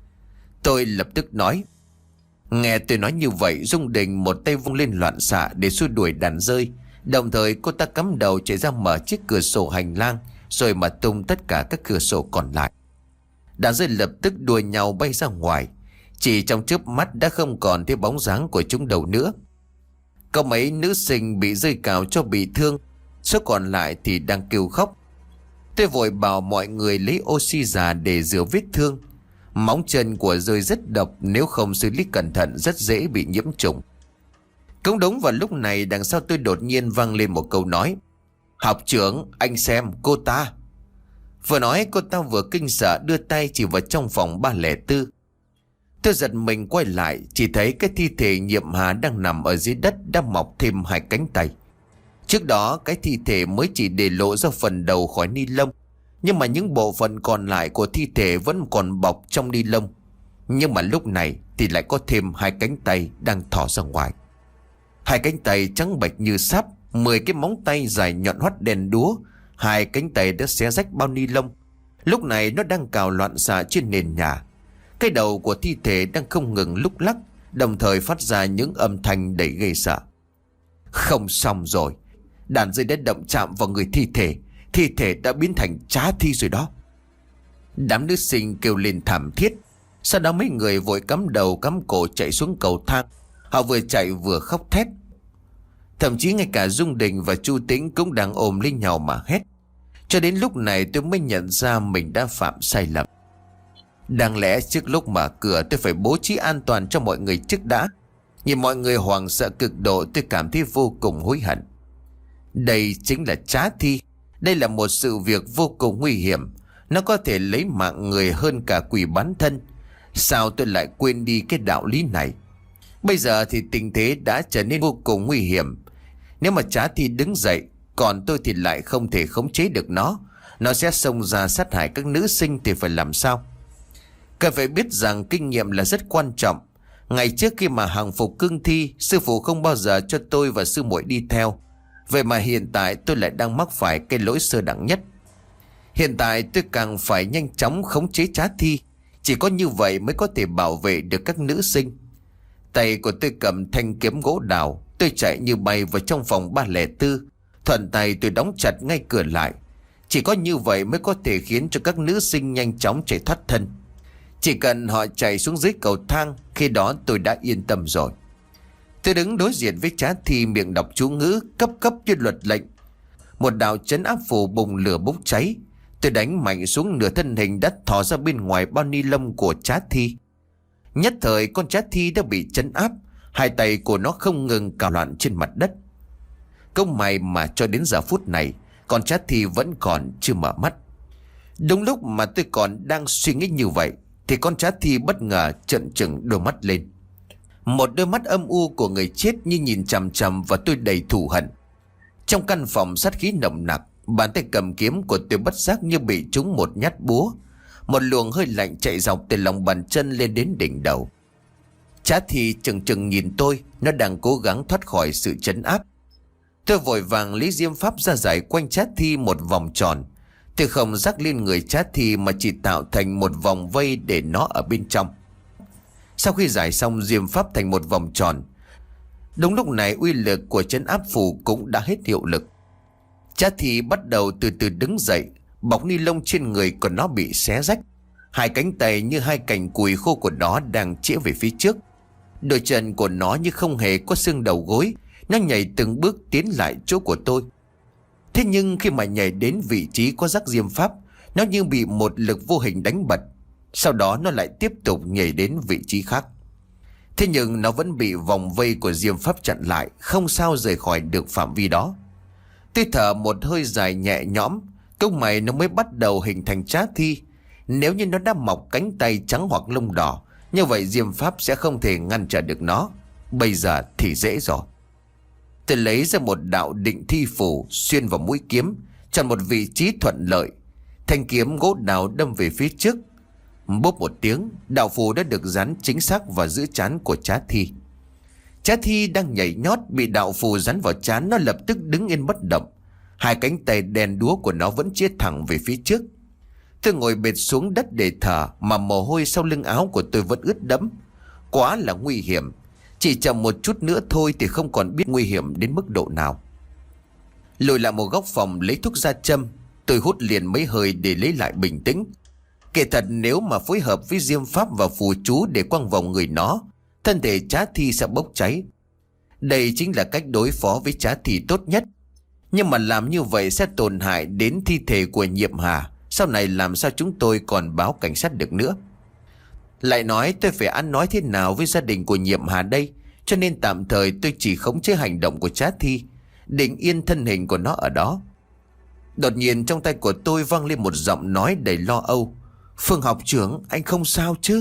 Tôi lập tức nói. Nghe tôi nói như vậy, Dung Đình một tay vung lên loạn xạ để xua đuổi đàn rơi. Đồng thời cô ta cắm đầu chạy ra mở chiếc cửa sổ hành lang, rồi mà tung tất cả các cửa sổ còn lại. Đàn rơi lập tức đua nhau bay ra ngoài. Chỉ trong chớp mắt đã không còn thấy bóng dáng của chúng đâu nữa. Có mấy nữ sinh bị rơi cào cho bị thương, số còn lại thì đang kêu khóc. Tôi vội bảo mọi người lấy oxy già để rửa vết thương. Móng chân của rơi rất độc, nếu không xử lý cẩn thận rất dễ bị nhiễm trùng. Cũng đúng vào lúc này, đằng sau tôi đột nhiên vang lên một câu nói. Học trưởng, anh xem cô ta. Vừa nói cô ta vừa kinh sợ đưa tay chỉ vào trong phòng ba không bốn. Tôi giật mình quay lại, chỉ thấy cái thi thể Nhiệm Hà đang nằm ở dưới đất đã mọc thêm hai cánh tay. Trước đó cái thi thể mới chỉ để lộ ra phần đầu khỏi ni lông, nhưng mà những bộ phận còn lại của thi thể vẫn còn bọc trong ni lông. Nhưng mà lúc này thì lại có thêm hai cánh tay đang thò ra ngoài. Hai cánh tay trắng bệch như sáp, mười cái móng tay dài nhọn hoắt đèn đúa. Hai cánh tay đã xé rách bao ni lông. Lúc này nó đang cào loạn xạ trên nền nhà. Cái đầu của thi thể đang không ngừng lúc lắc, đồng thời phát ra những âm thanh đầy ghê sợ. Không xong rồi, đàn rơi đã động chạm vào người thi thể. Thi thể đã biến thành trá thi rồi đó. Đám nữ sinh kêu lên thảm thiết. Sau đó mấy người vội cắm đầu cắm cổ chạy xuống cầu thang. Họ vừa chạy vừa khóc thét. Thậm chí ngay cả Dung Đình và Chu Tĩnh cũng đang ôm lấy nhau mà hét. Cho đến lúc này tôi mới nhận ra mình đã phạm sai lầm. Đáng lẽ trước lúc mở cửa tôi phải bố trí an toàn cho mọi người trước đã. Nhìn mọi người hoảng sợ cực độ, tôi cảm thấy vô cùng hối hận. Đây chính là trá thi. Đây là một sự việc vô cùng nguy hiểm. Nó có thể lấy mạng người hơn cả quỷ bán thân. Sao tôi lại quên đi cái đạo lý này? Bây giờ thì tình thế đã trở nên vô cùng nguy hiểm. Nếu mà trá thi đứng dậy, còn tôi thì lại không thể khống chế được nó. Nó sẽ xông ra sát hại các nữ sinh thì phải làm sao? Cần phải biết rằng kinh nghiệm là rất quan trọng. Ngày trước khi mà hàng phục cương thi, sư phụ không bao giờ cho tôi và sư muội đi theo. Vậy mà hiện tại tôi lại đang mắc phải cái lỗi sơ đẳng nhất. Hiện tại tôi càng phải nhanh chóng khống chế trá thi. Chỉ có như vậy mới có thể bảo vệ được các nữ sinh. Tay của tôi cầm thanh kiếm gỗ đào. Tôi chạy như bay vào trong phòng ba không bốn. Thuận tay tôi đóng chặt ngay cửa lại. Chỉ có như vậy mới có thể khiến cho các nữ sinh nhanh chóng chạy thoát thân. Chỉ cần họ chạy xuống dưới cầu thang, khi đó tôi đã yên tâm rồi. Tôi đứng đối diện với trá thi, miệng đọc chú ngữ cấp cấp như luật lệnh. Một đạo trấn áp phù bùng lửa bốc cháy. Tôi đánh mạnh xuống, nửa thân hình đã thò ra bên ngoài bao ni lông của trá thi. Nhất thời con trá thi đã bị trấn áp. Hai tay của nó không ngừng cào loạn trên mặt đất. Công may mà cho đến giờ phút này con trá thi vẫn còn chưa mở mắt. Đúng lúc mà tôi còn đang suy nghĩ như vậy thì con trá thi bất ngờ trợn trừng đôi mắt lên. Một đôi mắt âm u của người chết như nhìn chằm chằm vào tôi đầy thù hận. Trong căn phòng sát khí nồng nặc, bàn tay cầm kiếm của tôi bất giác như bị trúng một nhát búa. Một luồng hơi lạnh chạy dọc từ lòng bàn chân lên đến đỉnh đầu. Trá thi chừng chừng nhìn tôi, nó đang cố gắng thoát khỏi sự trấn áp. Tôi vội vàng lấy diêm pháp ra giải quanh trá thi một vòng tròn. Tôi không rắc lên người trá thi mà chỉ tạo thành một vòng vây để nó ở bên trong. Sau khi giải xong diêm pháp thành một vòng tròn, đúng lúc này uy lực của trấn áp phù cũng đã hết hiệu lực. Trá thi bắt đầu từ từ đứng dậy. Bọc ni lông trên người của nó bị xé rách. Hai cánh tay như hai cành cùi khô của nó đang chĩa về phía trước. Đôi chân của nó như không hề có xương đầu gối. Nó nhảy từng bước tiến lại chỗ của tôi. Thế nhưng khi mà nhảy đến vị trí có rắc diêm pháp, nó như bị một lực vô hình đánh bật. Sau đó nó lại tiếp tục nhảy đến vị trí khác. Thế nhưng nó vẫn bị vòng vây của diêm pháp chặn lại, không sao rời khỏi được phạm vi đó. Tôi thở một hơi dài nhẹ nhõm. Công mày nó mới bắt đầu hình thành trá thi. Nếu như nó đã mọc cánh tay trắng hoặc lông đỏ, như vậy diêm pháp sẽ không thể ngăn trở được nó. Bây giờ thì dễ rồi. Tôi lấy ra một đạo định thi phủ, xuyên vào mũi kiếm, chọn một vị trí thuận lợi. Thanh kiếm gỗ đào đâm về phía trước. Bốp một tiếng, đạo phù đã được dán chính xác vào giữa trán của Trá Thi. Trá Thi đang nhảy nhót, bị đạo phù dán vào trán, nó lập tức đứng yên bất động. Hai cánh tay đen đúa của nó vẫn chĩa thẳng về phía trước. Tôi ngồi bệt xuống đất để thở, mà mồ hôi sau lưng áo của tôi vẫn ướt đẫm. Quá là nguy hiểm. Chỉ chậm một chút nữa thôi thì không còn biết nguy hiểm đến mức độ nào. Lùi lại một góc phòng lấy thuốc ra châm. Tôi hút liền mấy hơi để lấy lại bình tĩnh. Kể thật, nếu mà phối hợp với diêm pháp và phù chú để quăng vào người nó, thân thể Trá Thi sẽ bốc cháy. Đây chính là cách đối phó với Trá Thi tốt nhất. Nhưng mà làm như vậy sẽ tổn hại đến thi thể của Nhiệm Hà. Sau này làm sao chúng tôi còn báo cảnh sát được nữa. Lại nói tôi phải ăn nói thế nào với gia đình của Nhiệm Hà đây. Cho nên tạm thời tôi chỉ khống chế hành động của Trá Thi, định yên thân hình của nó ở đó. Đột nhiên trong tay của tôi vang lên một giọng nói đầy lo âu. Phương học trưởng, anh không sao chứ?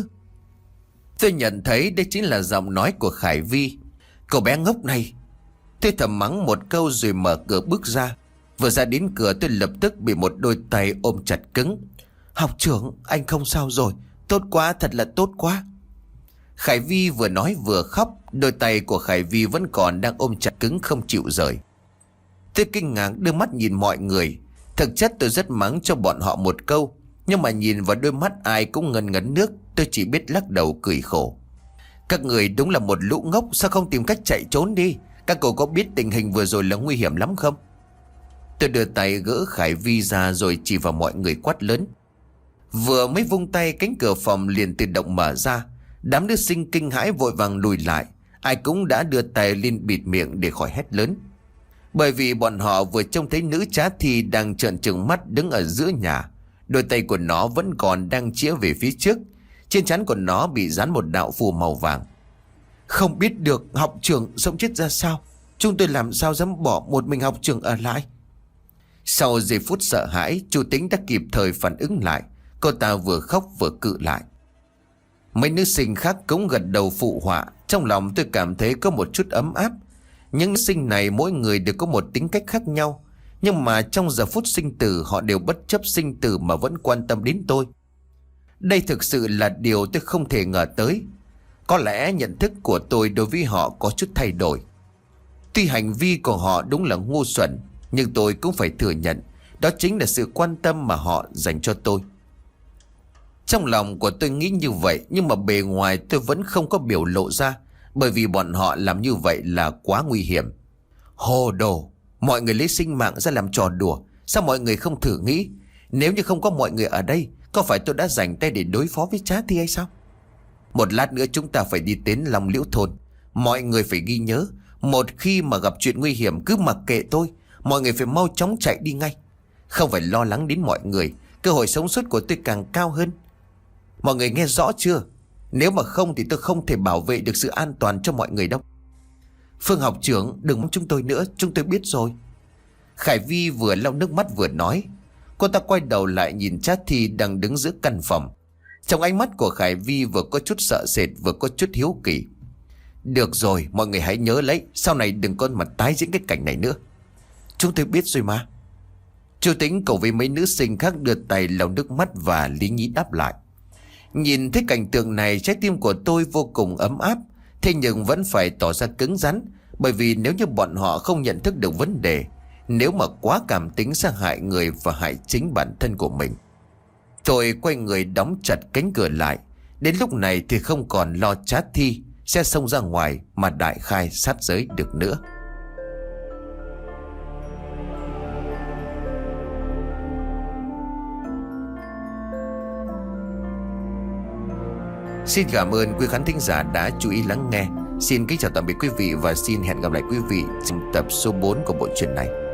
Tôi nhận thấy đây chính là giọng nói của Khải Vi. Cậu bé ngốc này. Tôi thầm mắng một câu rồi mở cửa bước ra. Vừa ra đến cửa tôi lập tức bị một đôi tay ôm chặt cứng. Học trưởng, anh không sao rồi. Tốt quá, thật là tốt quá. Khải Vi vừa nói vừa khóc. Đôi tay của Khải Vi vẫn còn đang ôm chặt cứng không chịu rời. Tôi kinh ngạc đưa mắt nhìn mọi người. Thực chất tôi rất mắng cho bọn họ một câu, nhưng mà nhìn vào đôi mắt ai cũng ngấn ngấn nước, tôi chỉ biết lắc đầu cười khổ. Các người đúng là một lũ ngốc, sao không tìm cách chạy trốn đi? Các cậu có biết tình hình vừa rồi là nguy hiểm lắm không? Tôi đưa tay gỡ Khải Vi ra rồi chỉ vào mọi người quát lớn. Vừa mới vung tay, cánh cửa phòng liền tự động mở ra. Đám nữ sinh kinh hãi vội vàng lùi lại. Ai cũng đã đưa tay lên bịt miệng để khỏi hét lớn. Bởi vì bọn họ vừa trông thấy nữ Trá Thi đang trợn trừng mắt đứng ở giữa nhà. Đôi tay của nó vẫn còn đang chĩa về phía trước. Trên trán của nó bị dán một đạo phù màu vàng. Không biết được học trưởng sống chết ra sao. Chúng tôi làm sao dám bỏ một mình học trưởng ở lại. Sau giây phút sợ hãi, chú Tính đã kịp thời phản ứng lại. Cô ta vừa khóc vừa cự lại. Mấy nữ sinh khác cũng gật đầu phụ họa. Trong lòng tôi cảm thấy có một chút ấm áp. Những nữ sinh này mỗi người đều có một tính cách khác nhau. Nhưng mà trong giờ phút sinh tử, họ đều bất chấp sinh tử mà vẫn quan tâm đến tôi. Đây thực sự là điều tôi không thể ngờ tới. Có lẽ nhận thức của tôi đối với họ có chút thay đổi. Tuy hành vi của họ đúng là ngu xuẩn, nhưng tôi cũng phải thừa nhận đó chính là sự quan tâm mà họ dành cho tôi. Trong lòng của tôi nghĩ như vậy, nhưng mà bề ngoài tôi vẫn không có biểu lộ ra. Bởi vì bọn họ làm như vậy là quá nguy hiểm. Hồ đồ, mọi người lấy sinh mạng ra làm trò đùa. Sao mọi người không thử nghĩ, nếu như không có mọi người ở đây, có phải tôi đã dành tay để đối phó với Trá Thi hay sao? Một lát nữa chúng ta phải đi đến Long Liễu thôn. Mọi người phải ghi nhớ, một khi mà gặp chuyện nguy hiểm cứ mặc kệ tôi. Mọi người phải mau chóng chạy đi ngay. Không phải lo lắng đến mọi người. Cơ hội sống sót của tôi càng cao hơn. Mọi người nghe rõ chưa? Nếu mà không thì tôi không thể bảo vệ được sự an toàn cho mọi người đâu. Phương học trưởng, đừng mong chúng tôi nữa, chúng tôi biết rồi. Khải Vi vừa lau nước mắt vừa nói. Cô ta quay đầu lại nhìn Trá Thi đang đứng giữa căn phòng. Trong ánh mắt của Khải Vi vừa có chút sợ sệt vừa có chút hiếu kỳ. Được rồi, mọi người hãy nhớ lấy, sau này đừng có mà tái diễn cái cảnh này nữa. Chúng tôi biết rồi mà. Chú Tính cùng với mấy nữ sinh khác đưa tay lau nước mắt và lý nhí đáp lại. Nhìn thấy cảnh tượng này, trái tim của tôi vô cùng ấm áp. Thế nhưng vẫn phải tỏ ra cứng rắn. Bởi vì nếu như bọn họ không nhận thức được vấn đề, nếu mà quá cảm tính sẽ hại người và hại chính bản thân của mình. Tôi quay người đóng chặt cánh cửa lại. Đến lúc này thì không còn lo Trá Thi sẽ xông ra ngoài mà đại khai sát giới được nữa. Xin cảm ơn quý khán thính giả đã chú ý lắng nghe. Xin kính chào tạm biệt quý vị và xin hẹn gặp lại quý vị trong tập số bốn của bộ truyện này.